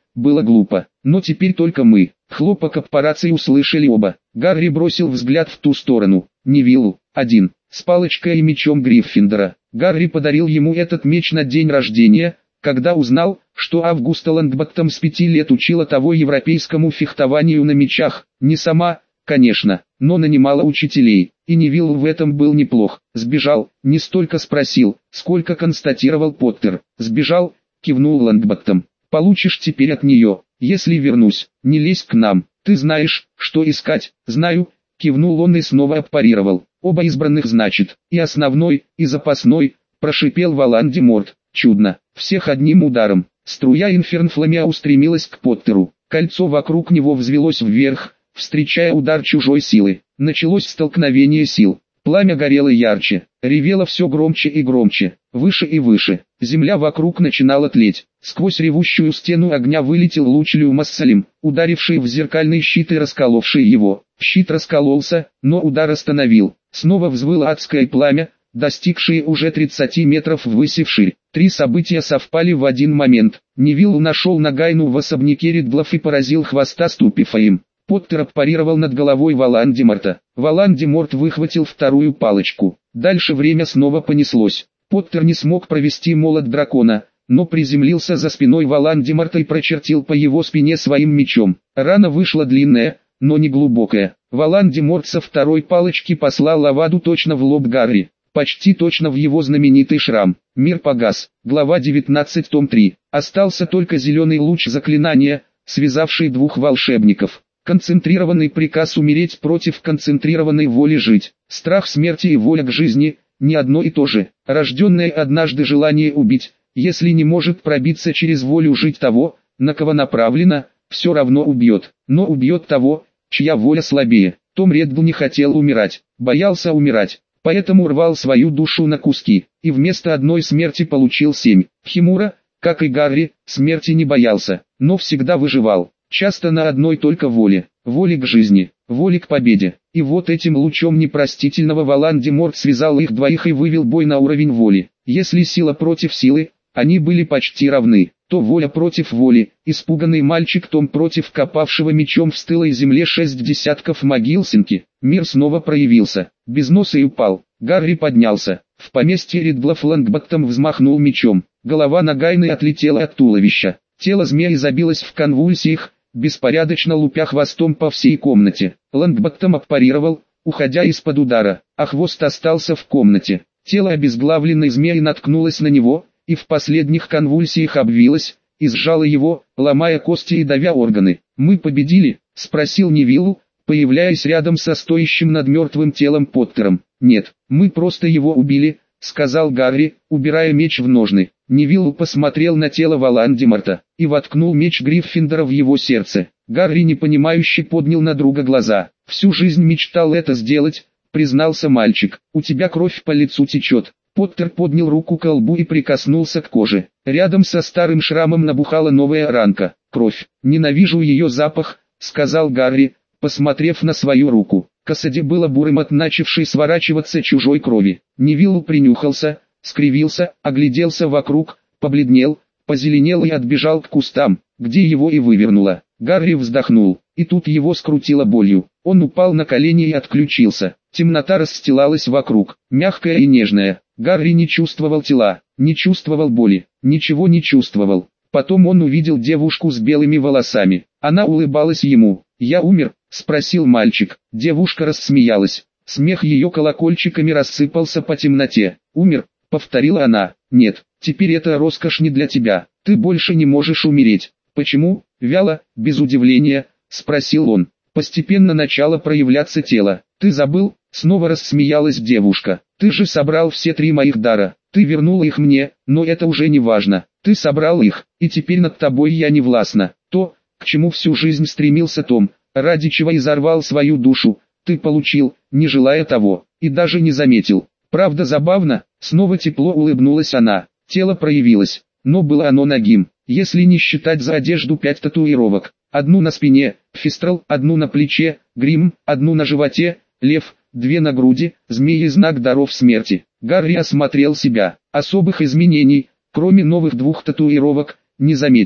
было глупо. Но теперь только мы. Хлопок аппарации услышали оба. Гарри бросил взгляд в ту сторону. Невиллу, один, с палочкой и мечом Гриффиндора. Гарри подарил ему этот меч на день рождения, когда узнал, что Августа Лонгботтом с 5 лет учила того европейскому фехтованию на мечах. Не сама, конечно, но нанимала учителей. И Невилл в этом был неплох. Сбежал, не столько спросил, сколько констатировал Поттер. Сбежал, кивнул Лонгботтом. Получишь теперь от нее. Если вернусь, не лезь к нам. Ты знаешь, что искать. Знаю, кивнул он и снова отпарировал. Оба избранных значит, и основной, и запасной, прошипел Волан-де-Морт. Чудно, всех одним ударом. Струя инфернфламя устремилась к Поттеру. Кольцо вокруг него взвелось вверх, встречая удар чужой силы. Началось столкновение сил. Пламя горело ярче, ревело все громче и громче, выше и выше. Земля вокруг начинала тлеть. Сквозь ревущую стену огня вылетел луч Люмассалим, ударивший в зеркальный щит и расколовший его. Щит раскололся, но удар остановил. Снова взвыло адское пламя, достигшее уже 30 метров ввысь и вширь. Три события совпали в один момент. Невилл нашел Нагайну в особняке Ридлов и поразил хвостаступив им. Поттер отпарировал над головой Волан-де-Морта. Волан-де-Морт выхватил вторую палочку. Дальше время снова понеслось. Поттер не смог провести молот дракона, но приземлился за спиной Волан-де-Морта и прочертил по его спине своим мечом. Рана вышла длинная, но не глубокая. Волан-де-Морт со второй палочки послал Аваду точно в лоб Гарри. Почти точно в его знаменитый шрам. Мир погас. Глава 19, том 3. Остался только зеленый луч заклинания, связавший двух волшебников. Концентрированный приказ умереть против концентрированной воли жить. Страх смерти и воля к жизни – не одно и то же. Рожденное однажды желание убить, если не может пробиться через волю жить того, на кого направлено, все равно убьет. Но убьет того, чья воля слабее. Том Реддл не хотел умирать, боялся умирать. Поэтому рвал свою душу на куски, и вместо одной смерти получил 7. Химура, как и Гарри, смерти не боялся, но всегда выживал. Часто на одной только воле, воле к жизни, воле к победе. И вот этим лучом непростительного Волан-де-Морт связал их двоих и вывел бой на уровень воли. Если сила против силы, они были почти равны, то воля против воли. Испуганный мальчик Том против копавшего мечом в стылой земле 6 десятков могилсинки. Мир снова проявился, безносый упал. Гарри поднялся. В поместье Ридлов Лонгботтом взмахнул мечом. Голова Нагайны отлетела от туловища. Тело змеи забилось в конвульсиях, беспорядочно лупя хвостом по всей комнате. Лонгботтом отпарировал, уходя из-под удара, а хвост остался в комнате. Тело обезглавленной змеи наткнулось на него, и в последних конвульсиях обвилось, и сжало его, ломая кости и давя органы. «Мы победили?» – спросил Невилл, появляясь рядом со стоящим над мертвым телом Поттером. «Нет, мы просто его убили», — сказал Гарри, убирая меч в ножны. Невилл посмотрел на тело Волан-де-Морта и воткнул меч Гриффиндора в его сердце. Гарри непонимающе поднял на друга глаза. «Всю жизнь мечтал это сделать», — признался мальчик. «У тебя кровь по лицу течет». Поттер поднял руку к лбу и прикоснулся к коже. Рядом со старым шрамом набухала новая ранка. «Кровь. Ненавижу ее запах», — сказал Гарри, посмотрев на свою руку. Кассади было бурым от начавшей сворачиваться чужой крови. Невилл принюхался, скривился, огляделся вокруг, побледнел, позеленел и отбежал к кустам, где его и вывернуло. Гарри вздохнул, и тут его скрутило болью. Он упал на колени и отключился. Темнота расстилалась вокруг, мягкая и нежная. Гарри не чувствовал тела, не чувствовал боли, ничего не чувствовал. Потом он увидел девушку с белыми волосами. Она улыбалась ему. «Я умер?» — спросил мальчик. Девушка рассмеялась. Смех ее колокольчиками рассыпался по темноте. «Умер?» — повторила она. «Нет, теперь это роскошь не для тебя. Ты больше не можешь умереть». «Почему?» — вяло, без удивления, спросил он. «Постепенно начало проявляться тело. Ты забыл?» — снова рассмеялась девушка. «Ты же собрал все 3 моих дара. Ты вернула их мне, но это уже не важно. Ты собрал их, и теперь над тобой я не властна. То, к чему всю жизнь стремился Том, ради чего изорвал свою душу, ты получил, не желая того, и даже не заметил. Правда забавно?» Снова тепло улыбнулась она. Тело проявилось, но было оно нагим, если не считать за одежду 5 татуировок. Одну на спине, фистрал, одну на плече, грим, одну на животе, лев, 2 на груди, змеи знак даров смерти. Гарри осмотрел себя. Особых изменений, кроме новых 2 татуировок, не заметил.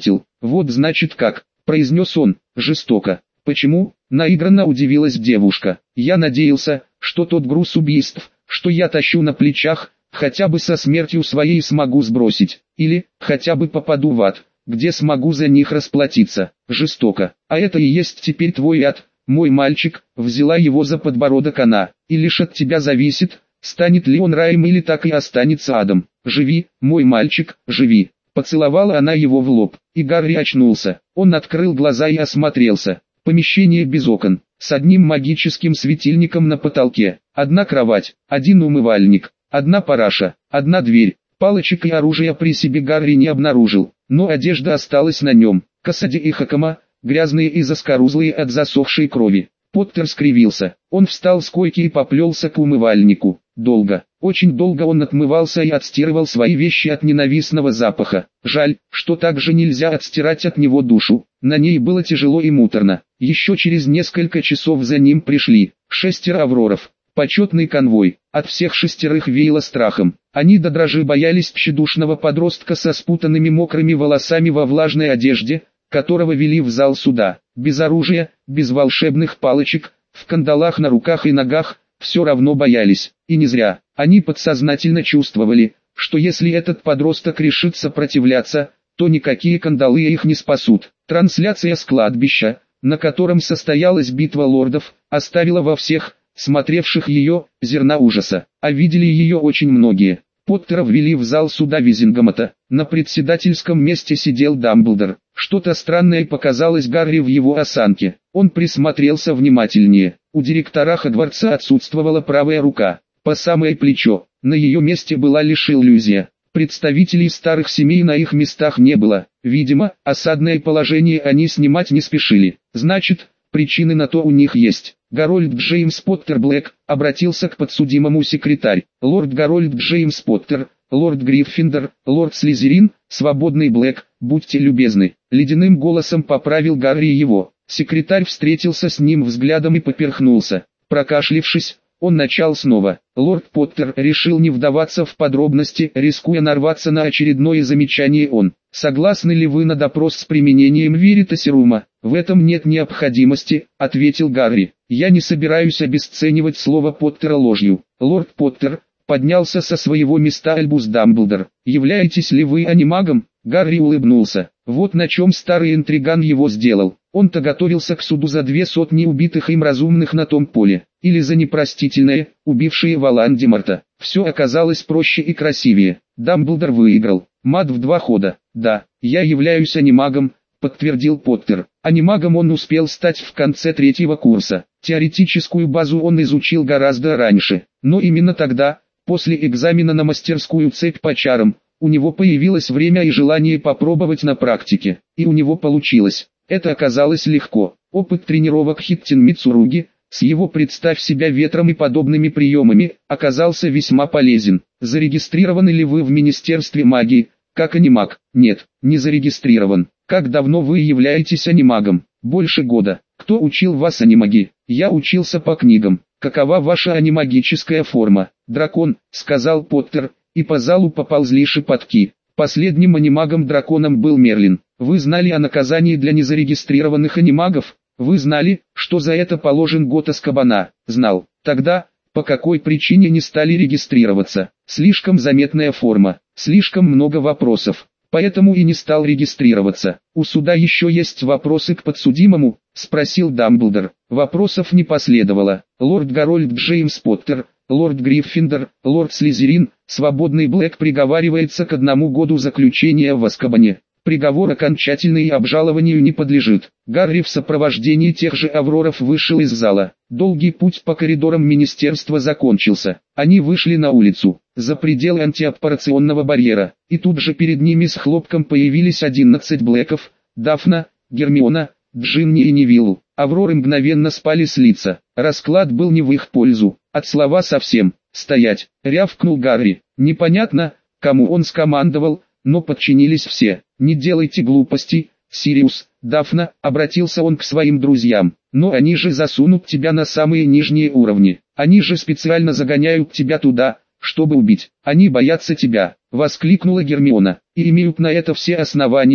Вот значит как, произнес он, жестоко. Почему? Наигранно удивилась девушка. Я надеялся, что тот груз убийств, что я тащу на плечах, хотя бы со смертью своей смогу сбросить, или, хотя бы попаду в ад, где смогу за них расплатиться, жестоко. А это и есть теперь твой ад, мой мальчик, взяла его за подбородок она, и лишь от тебя зависит, станет ли он раем или так и останется адом. Живи, мой мальчик, живи. Поцеловала она его в лоб, и Гарри очнулся. Он открыл глаза и осмотрелся. Помещение без окон, с одним магическим светильником на потолке, одна кровать, один умывальник, одна параша, одна дверь. Палочек и оружия при себе Гарри не обнаружил, но одежда осталась на нем. Касади и Хакама, грязные и заскорузлые от засохшей крови. Поттер скривился. Он встал с койки и поплелся к умывальнику. Долго, очень долго он отмывался и отстирывал свои вещи от ненавистного запаха. Жаль, что так же нельзя отстирать от него душу. На ней было тяжело и муторно. Еще через несколько часов за ним пришли 6 авроров. Почетный конвой. От всех 6 веяло страхом. Они до дрожи боялись тщедушного подростка со спутанными мокрыми волосами во влажной одежде, которого вели в зал суда. Без оружия, без волшебных палочек, в кандалах на руках и ногах, все равно боялись. И не зря. Они подсознательно чувствовали, что если этот подросток решит сопротивляться, то никакие кандалы их не спасут. Трансляция с кладбища, на котором состоялась битва лордов, оставила во всех, смотревших ее, зерна ужаса. А видели ее очень многие. Поттера ввели в зал суда Визингомота. На председательском месте сидел Дамблдор. Что-то странное показалось Гарри в его осанке. Он присмотрелся внимательнее. У директора Хогвартса отсутствовала правая рука, по самое плечо. На ее месте была лишь иллюзия. Представителей старых семей на их местах не было. Видимо, осадное положение они снимать не спешили. Значит, причины на то у них есть. Гарольд Джеймс Поттер Блэк, обратился к подсудимому секретарь. Лорд Гарольд Джеймс Поттер, лорд Гриффиндор, лорд Слизерин, свободный Блэк, будьте любезны. Ледяным голосом поправил Гарри его. Секретарь встретился с ним взглядом и поперхнулся. Прокашлившись, он начал снова. Лорд Поттер решил не вдаваться в подробности, рискуя нарваться на очередное замечание он. «Согласны ли вы на допрос с применением веритасирума?» «В этом нет необходимости», — ответил Гарри. «Я не собираюсь обесценивать слово Поттера ложью». Лорд Поттер поднялся со своего места Альбус Дамблдор. «Являетесь ли вы анимагом?» Гарри улыбнулся. Вот на чем старый интриган его сделал. Он-то готовился к суду за 200 убитых им разумных на том поле. Или за непростительное, убившие Волан-де-Морта. Все оказалось проще и красивее. Дамблдор выиграл. Мат в 2 хода. «Да, я являюсь анимагом», — подтвердил Поттер. Анимагом он успел стать в конце 3-го курса. Теоретическую базу он изучил гораздо раньше. Но именно тогда, после экзамена на мастерскую цепь по чарам, у него появилось время и желание попробовать на практике. И у него получилось. Это оказалось легко. Опыт тренировок Хиттин Мицуруги, с его «представь себя ветром» и подобными приемами, оказался весьма полезен. Зарегистрированы ли вы в Министерстве магии, как анимаг? Нет, не зарегистрирован. Как давно вы являетесь анимагом? Больше года. Кто учил вас анимагии? Я учился по книгам. Какова ваша анимагическая форма? Дракон, сказал Поттер, и по залу поползли шепотки. Последним анимагом-драконом был Мерлин. Вы знали о наказании для незарегистрированных анимагов? Вы знали, что за это положен год Азкабана? Знал. Тогда, по какой причине не стали регистрироваться? Слишком заметная форма, слишком много вопросов. Поэтому и не стал регистрироваться. У суда еще есть вопросы к подсудимому? Спросил Дамблдор. Вопросов не последовало. Лорд Гарольд Джеймс Поттер, лорд Гриффиндор, лорд Слизерин, свободный Блэк приговаривается к 1 году заключения в Азкабане. Приговор окончательный и обжалованию не подлежит. Гарри в сопровождении тех же авроров вышел из зала. Долгий путь по коридорам министерства закончился. Они вышли на улицу, за пределы антиаппарационного барьера. И тут же перед ними с хлопком появились 11 Блэков, Дафна, Гермиона, Джинни и Невилл. Авроры мгновенно спали с лица. Расклад был не в их пользу. От слова совсем. «Стоять!» — рявкнул Гарри. Непонятно, кому он скомандовал, но подчинились все. «Не делайте глупостей, Сириус, Дафна», — обратился он к своим друзьям. «Но они же засунут тебя на самые нижние уровни. Они же специально загоняют тебя туда, чтобы убить. Они боятся тебя», — воскликнула Гермиона. «И имеют на это все основания.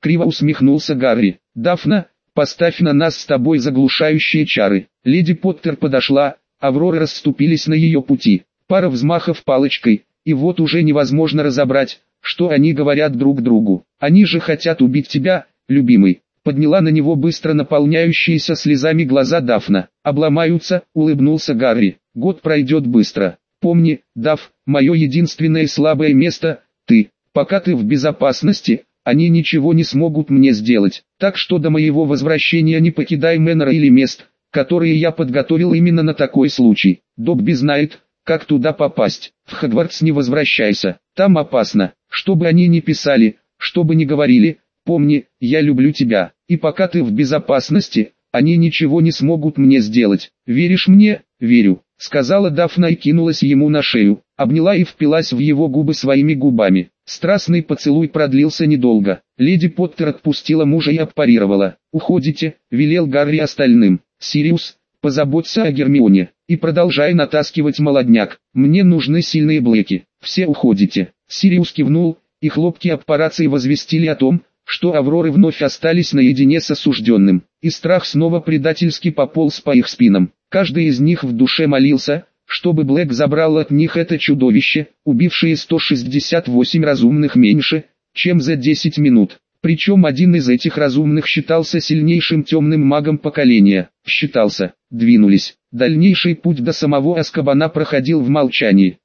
криво усмехнулся Гарри. «Дафна, поставь на нас с тобой заглушающие чары». Леди Поттер подошла, Авроры расступились на ее пути. Пара взмахов палочкой, и вот уже невозможно разобрать, что они говорят друг другу. «Они же хотят убить тебя, любимый», — подняла на него быстро наполняющиеся слезами глаза Дафна. «Обломаются», — улыбнулся Гарри. «Год пройдет быстро. Помни, Даф, мое единственное слабое место — ты. Пока ты в безопасности, они ничего не смогут мне сделать. Так что до моего возвращения не покидай Мэннера или мест, которые я подготовил именно на такой случай. Добби знает, как туда попасть. В Хогвартс не возвращайся, там опасно. Что бы они ни писали, что бы ни говорили, помни, я люблю тебя. И пока ты в безопасности, они ничего не смогут мне сделать. Веришь мне?» «Верю», — сказала Дафна и кинулась ему на шею, обняла и впилась в его губы своими губами. Страстный поцелуй продлился недолго. Леди Поттер отпустила мужа и аппарировала. «Уходите», — велел Гарри остальным. «Сириус, позаботься о Гермионе, и продолжай натаскивать молодняк. Мне нужны сильные блэки. Все уходите». Сириус кивнул, и хлопки аппарации возвестили о том, что Авроры вновь остались наедине с осужденным, и страх снова предательски пополз по их спинам. Каждый из них в душе молился, чтобы Блэк забрал от них это чудовище, убившее 168 разумных меньше, чем за 10 минут. Причем один из этих разумных считался сильнейшим темным магом поколения. Двинулись. Дальнейший путь до самого Азкабана проходил в молчании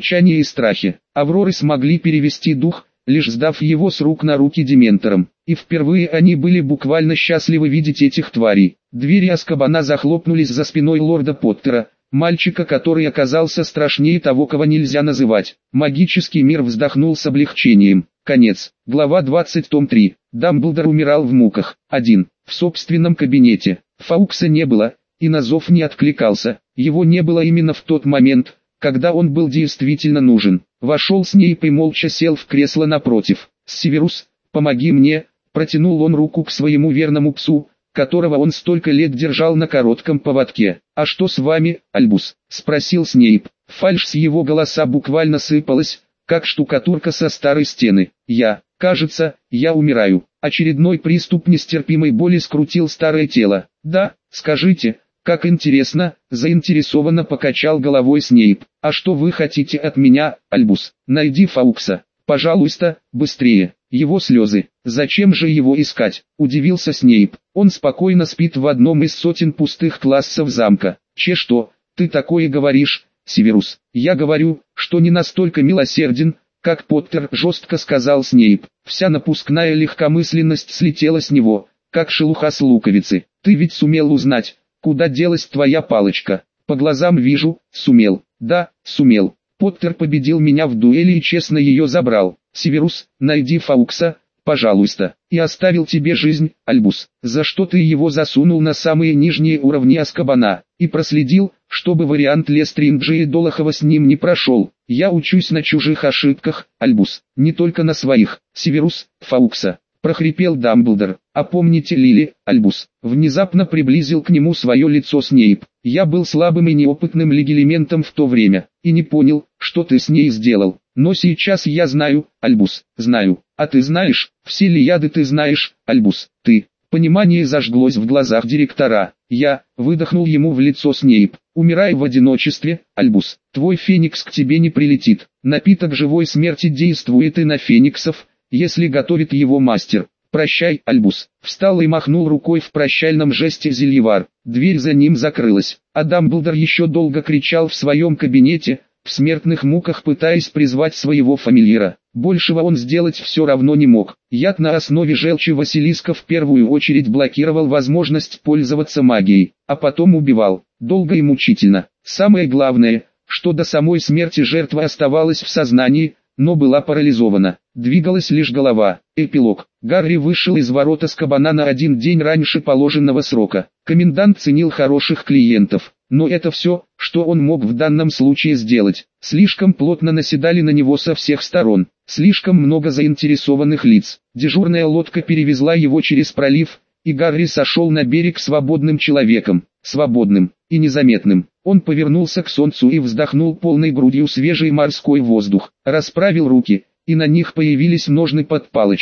и страхе. Авроры смогли перевести дух, лишь сдав его с рук на руки дементорам. И впервые они были буквально счастливы видеть этих тварей. Двери Азкабана захлопнулись за спиной лорда Поттера, мальчика, который оказался страшнее того, кого нельзя называть. Магический мир вздохнул с облегчением. Конец. Глава 20, том 3. Дамблдор умирал в муках. 1. В собственном кабинете. Фаукса не было, и на зов не откликался. Его не было именно в тот момент, когда он был действительно нужен. Вошел Снейп и молча сел в кресло напротив. «Северус, помоги мне», — протянул он руку к своему верному псу, которого он столько лет держал на коротком поводке. «А что с вами, Альбус?» — спросил Снейп. Фальшь с его голоса буквально сыпалась, как штукатурка со старой стены. Кажется, я умираю». Очередной приступ нестерпимой боли скрутил старое тело. «Да, скажите, как интересно», — заинтересованно покачал головой Снейп. «А что вы хотите от меня, Альбус? Найди Фаукса. Пожалуйста, быстрее». Его слезы. «Зачем же его искать?» — удивился Снейп. «Он спокойно спит в одном из сотен пустых классов замка». «Что ты такое говоришь, Северус?» «Я говорю, что не настолько милосерден, как Поттер», — жестко сказал Снейп. Вся напускная легкомысленность слетела с него, как шелуха с луковицы. «Ты ведь сумел узнать, куда делась твоя палочка?» «По глазам вижу, сумел». «Да, сумел. Поттер победил меня в дуэли и честно ее забрал. Северус, найди Фаукса, пожалуйста, и оставил тебе жизнь, Альбус. За что ты его засунул на самые нижние уровни Азкабана, и проследил, чтобы вариант Лестринджа и Долохова с ним не прошел. Я учусь на чужих ошибках, Альбус, не только на своих». «Северус, Фаукса», — прохрипел Дамблдор. «А помните Лили, Альбус?» Внезапно приблизил к нему свое лицо Снейп. «Я был слабым и неопытным легилементом в то время, и не понял, что ты с ней сделал. Но сейчас я знаю, Альбус, знаю. А ты знаешь, все ли яды ты знаешь, Альбус, ты?» Понимание зажглось в глазах директора. Выдохнул ему в лицо Снейп. «Умирай в одиночестве, Альбус. Твой феникс к тебе не прилетит. Напиток живой смерти действует и на фениксов, если готовит его мастер. Прощай, Альбус». Встал и махнул рукой в прощальном жесте Зельевар. Дверь за ним закрылась, а Дамблдор еще долго кричал в своем кабинете, в смертных муках пытаясь призвать своего фамильяра. Большего он сделать все равно не мог. Яд на основе желчи Василиска в первую очередь блокировал возможность пользоваться магией, а потом убивал, долго и мучительно. Самое главное, что до самой смерти жертва оставалась в сознании, но была парализована. Двигалась лишь голова. Эпилог. Гарри вышел из ворот Азкабана на 1 день раньше положенного срока. Комендант ценил хороших клиентов, но это все, что он мог в данном случае сделать. Слишком плотно наседали на него со всех сторон. Слишком много заинтересованных лиц. Дежурная лодка перевезла его через пролив, и Гарри сошел на берег свободным человеком. Свободным и незаметным. Он повернулся к солнцу и вздохнул полной грудью свежий морской воздух. Расправил руки, и на них появились ножны под палочки.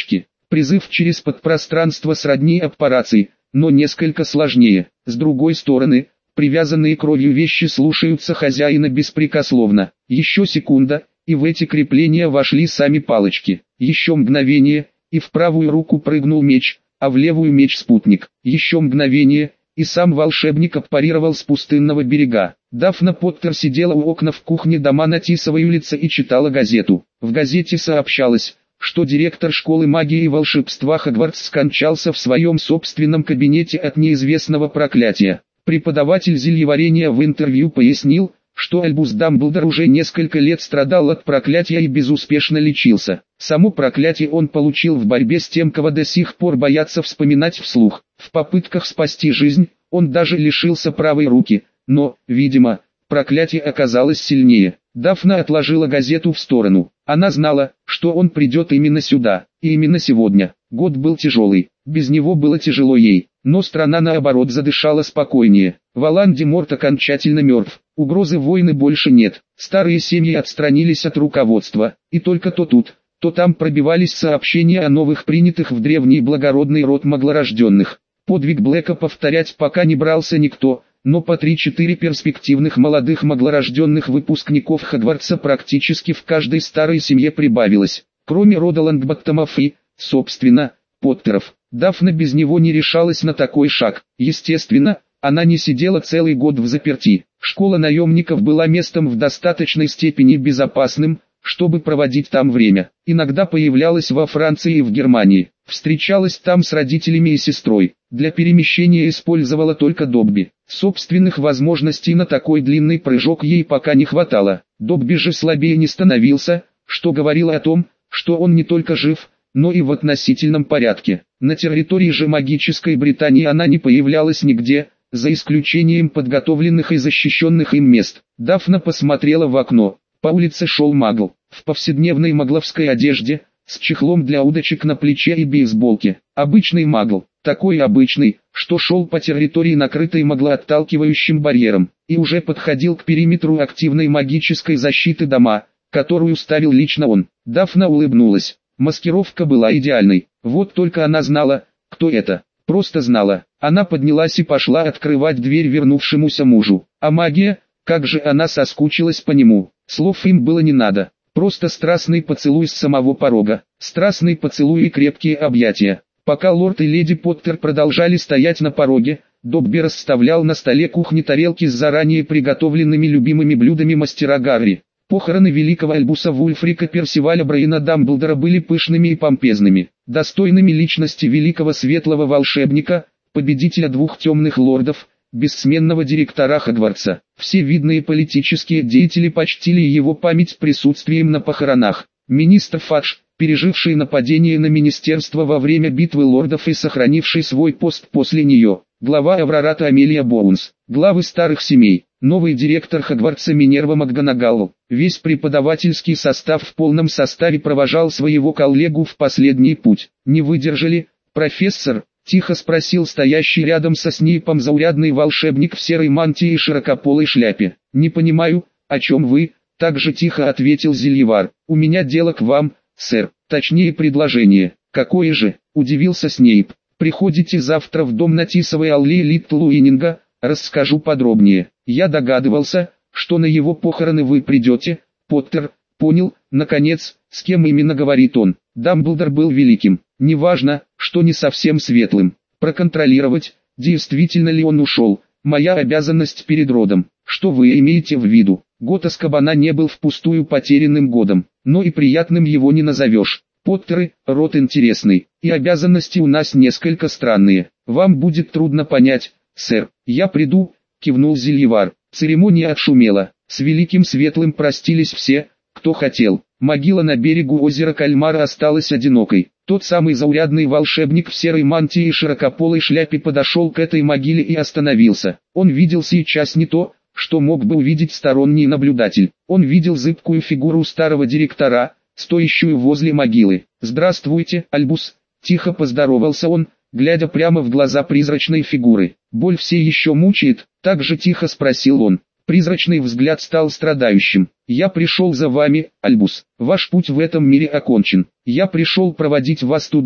Призыв через подпространство сродни операции, но несколько сложнее. С другой стороны, привязанные кровью вещи слушаются хозяина беспрекословно. Еще секунда, и в эти крепления вошли сами палочки. Еще мгновение, и в правую руку прыгнул меч, а в левую меч-спутник. Еще мгновение, и сам волшебник аппарировал с пустынного берега. Дафна Поттер сидела у окна в кухне дома на Тисовой улице и читала газету. В газете сообщалось, что директор школы магии и волшебства Хогвартс скончался в своем собственном кабинете от неизвестного проклятия. Преподаватель зельеварения в интервью пояснил, что Альбус Дамблдор уже несколько лет страдал от проклятия и безуспешно лечился. Само проклятие он получил в борьбе с тем, кого до сих пор боятся вспоминать вслух. В попытках спасти жизнь, он даже лишился правой руки, но, видимо, проклятие оказалось сильнее. Дафна отложила газету в сторону. Она знала, что он придет именно сюда, и именно сегодня. Год был тяжелый, без него было тяжело ей, но страна наоборот задышала спокойнее. Волан-де-Морт окончательно мертв, угрозы войны больше нет, старые семьи отстранились от руководства, и только то тут, то там пробивались сообщения о новых принятых в древний благородный род маглорожденных. Подвиг Блэка повторять пока не брался никто, но по 3-4 перспективных молодых маглорожденных выпускников Хогвартса практически в каждой старой семье прибавилось, кроме рода Лонгботтомов и, собственно, Поттеров. Дафна без него не решалась на такой шаг. Естественно, она не сидела целый год в заперти. Школа наемников была местом в достаточной степени безопасным, чтобы проводить там время. Иногда появлялась во Франции и в Германии. Встречалась там с родителями и сестрой. Для перемещения использовала только Добби. Собственных возможностей на такой длинный прыжок ей пока не хватало. Добби же слабее не становился, что говорило о том, что он не только жив, но и в относительном порядке. На территории же магической Британии она не появлялась нигде, за исключением подготовленных и защищенных им мест. Дафна посмотрела в окно. По улице шел магл, в повседневной магловской одежде, с чехлом для удочек на плече и бейсболке. Обычный магл, такой обычный, что шел по территории, накрытой маглоотталкивающим барьером, и уже подходил к периметру активной магической защиты дома, которую ставил лично он. Дафна улыбнулась. Маскировка была идеальной, вот только она знала, кто это. Просто знала. Она поднялась и пошла открывать дверь вернувшемуся мужу. А магия, как же она соскучилась по нему. Слов им было не надо. Просто страстный поцелуй с самого порога. Страстный поцелуй и крепкие объятия. Пока лорд и леди Поттер продолжали стоять на пороге, Добби расставлял на столе кухни тарелки с заранее приготовленными любимыми блюдами мастера Гарри. Похороны великого Альбуса Вульфрика Персиваля Брейна Дамблдора были пышными и помпезными, достойными личности великого светлого волшебника, победителя двух темных лордов, бессменного директора Хогвартса. Все видные политические деятели почтили его память присутствием на похоронах. Министр Фадж, переживший нападение на министерство во время битвы лордов и сохранивший свой пост после нее. Глава Эврората Амелия Боунс. Главы старых семей. Новый директор Хогвартса Минерва МакГонагалл. Весь преподавательский состав в полном составе провожал своего коллегу в последний путь. Не выдержали, профессор? Тихо спросил стоящий рядом со Снейпом заурядный волшебник в серой мантии и широкополой шляпе. «Не понимаю, о чем вы?» — так же тихо ответил Зельевар. «У меня дело к вам, сэр, точнее предложение». «Какое же?» — удивился Снейп. «Приходите завтра в дом на Тисовой аллее Литл Уиннинга, расскажу подробнее». «Я догадывался, что на его похороны вы придете, Поттер». «Понял, наконец, с кем именно говорит он». Дамблдор был великим. Неважно, что не совсем светлым. Проконтролировать, действительно ли он ушел, моя обязанность перед родом. Что вы имеете в виду? Год Азкабана не был впустую потерянным годом, но и приятным его не назовешь. Поттеры, род интересный, и обязанности у нас несколько странные. Вам будет трудно понять, сэр. Я приду, кивнул Зельевар. Церемония отшумела. С великим светлым простились все, кто хотел. Могила на берегу озера Кальмара осталась одинокой. Тот самый заурядный волшебник в серой мантии и широкополой шляпе подошел к этой могиле и остановился. Он видел сейчас не то, что мог бы увидеть сторонний наблюдатель. Он видел зыбкую фигуру старого директора, стоящую возле могилы. «Здравствуйте, Альбус», — тихо поздоровался он, глядя прямо в глаза призрачной фигуры. «Боль все еще мучает?» — так же тихо спросил он. Призрачный взгляд стал страдающим. «Я пришел за вами, Альбус. Ваш путь в этом мире окончен. Я пришел проводить вас туда,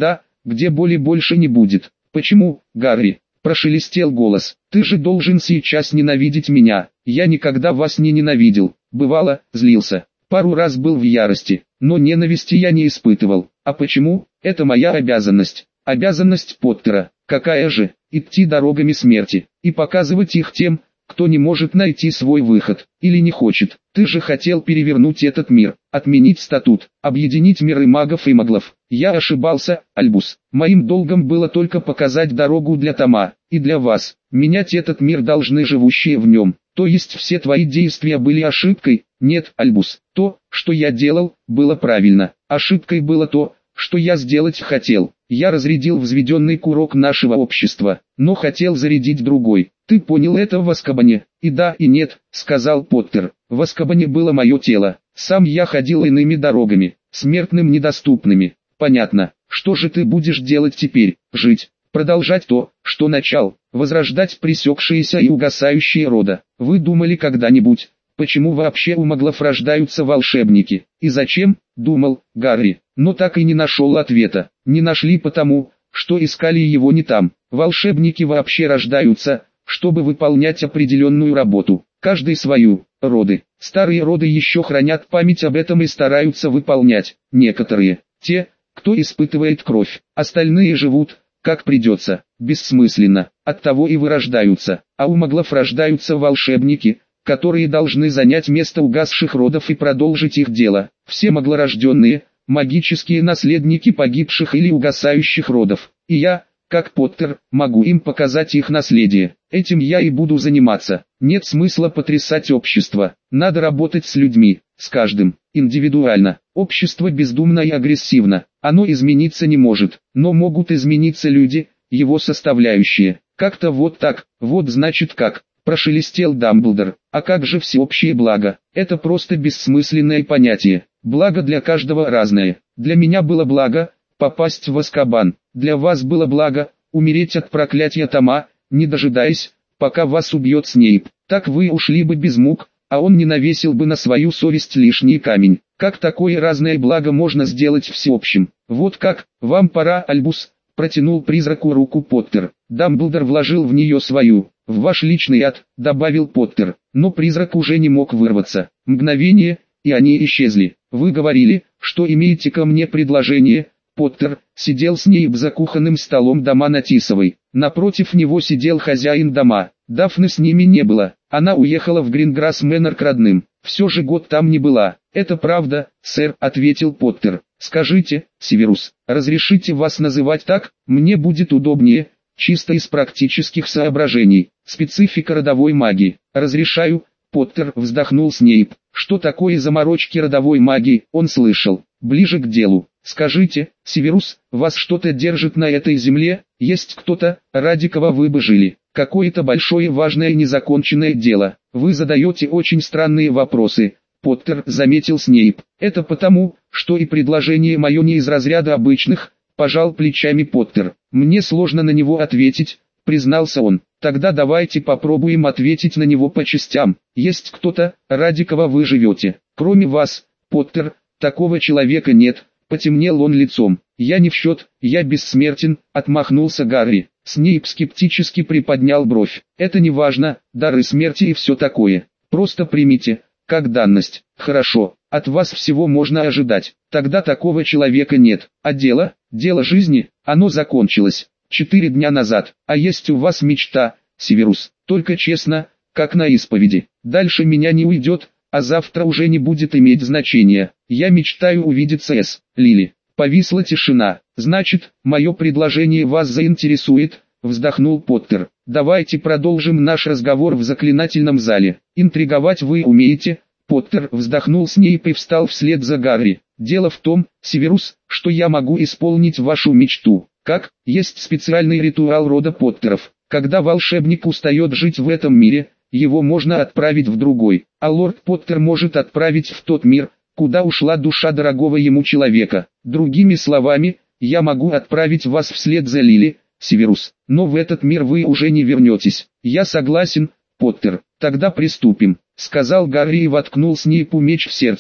где боли больше не будет. Почему, Гарри? Прошелестел голос. Ты же должен сейчас ненавидеть меня. Я никогда вас не ненавидел. Бывало, злился. Пару раз был в ярости, но ненависти я не испытывал. А почему? Это моя обязанность. Обязанность Поттера. Какая же? Идти дорогами смерти и показывать их тем, кто не может найти свой выход, или не хочет. Ты же хотел перевернуть этот мир, отменить статут, объединить миры магов и маглов. Я ошибался, Альбус. Моим долгом было только показать дорогу для Тома, и для вас. Менять этот мир должны живущие в нем. То есть все твои действия были ошибкой? Нет, Альбус. То, что я делал, было правильно. Ошибкой было то, что я сделать хотел. Я разрядил взведенный курок нашего общества, но хотел зарядить другой. Ты понял это в Азкабане? И да, и нет, сказал Поттер. В Азкабане было мое тело. Сам я ходил иными дорогами, смертным недоступными. Понятно. Что же ты будешь делать теперь? Жить. Продолжать то, что начал. Возрождать пресекшиеся и угасающие рода. Вы думали когда-нибудь, почему вообще у маглов рождаются волшебники? И зачем? Думал, Гарри, но так и не нашел ответа. Не нашли потому, что искали его не там. Волшебники вообще рождаются, чтобы выполнять определенную работу. Каждый свою. Роды. Старые роды еще хранят память об этом и стараются выполнять. Некоторые, те, кто испытывает кровь. Остальные живут, как придется, бессмысленно. Оттого и вырождаются. А у маглов рождаются волшебники, которые должны занять место угасших родов и продолжить их дело. Все маглорожденные, магические наследники погибших или угасающих родов. И я, как Поттер, могу им показать их наследие. Этим я и буду заниматься. Нет смысла потрясать общество. Надо работать с людьми, с каждым, индивидуально. Общество бездумно и агрессивно. Оно измениться не может, но могут измениться люди, его составляющие. Как-то вот так, вот значит как. Прошелестел Дамблдор. А как же всеобщее благо? Это просто бессмысленное понятие. Благо для каждого разное. Для меня было благо попасть в Азкабан. Для вас было благо умереть от проклятия Тома, не дожидаясь, пока вас убьет Снейп. Так вы ушли бы без мук, а он не навесил бы на свою совесть лишний камень. Как такое разное благо можно сделать всеобщим? Вот как, вам пора, Альбус, протянул призраку руку Поттер. Дамблдор вложил в нее свою. В ваш личный ад, добавил Поттер, но призрак уже не мог вырваться. Мгновение, и они исчезли. Вы говорили, что имеете ко мне предложение. Поттер сидел с ней за кухонным столом дома Натисовой. Напротив него сидел хозяин дома. Дафны с ними не было. Она уехала в Гринграсс Мэннер к родным. Все же год там не была. Это правда, сэр, ответил Поттер. Скажите, Северус, разрешите вас называть так? Мне будет удобнее. Чисто из практических соображений. Специфика родовой магии. Разрешаю. Поттер вздохнул Снейп. Что такое заморочки родовой магии, он слышал. Ближе к делу. Скажите, Северус, вас что-то держит на этой земле? Есть кто-то, ради кого вы бы жили? Какое-то большое важное незаконченное дело. Вы задаете очень странные вопросы. Поттер заметил Снейп. Это потому, что и предложение мое не из разряда обычных. Пожал плечами Поттер. Мне сложно на него ответить, признался он. Тогда давайте попробуем ответить на него по частям. Есть кто-то, ради кого вы живете. Кроме вас, Поттер, такого человека нет. Потемнел он лицом. Я не в счет, я бессмертен, отмахнулся Гарри. Снейп скептически приподнял бровь. Это не важно, дары смерти и все такое. Просто примите, как данность. Хорошо, от вас всего можно ожидать. Тогда такого человека нет. А дело жизни, оно закончилось 4 дня назад. А есть у вас мечта, Северус? Только честно, как на исповеди. Дальше меня не уйдет, а завтра уже не будет иметь значения. Я мечтаю увидеться с Лили. Повисла тишина. Значит, мое предложение вас заинтересует, вздохнул Поттер. Давайте продолжим наш разговор в заклинательном зале. Интриговать вы умеете? Поттер вздохнул Снейп и встал вслед за Гарри. Дело в том, Северус, что я могу исполнить вашу мечту. Как? Есть специальный ритуал рода Поттеров. Когда волшебник устает жить в этом мире, его можно отправить в другой, а лорд Поттер может отправить в тот мир, куда ушла душа дорогого ему человека. Другими словами, я могу отправить вас вслед за Лили, Северус, но в этот мир вы уже не вернетесь. Я согласен, Поттер, тогда приступим, сказал Гарри и воткнул Снейпу меч в сердце.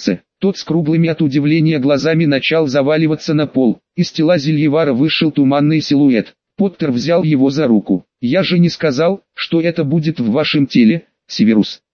Тот с круглыми от удивления глазами начал заваливаться на пол. Из тела Зельевара вышел туманный силуэт. Поттер взял его за руку. «Я же не сказал, что это будет в вашем теле, Северус».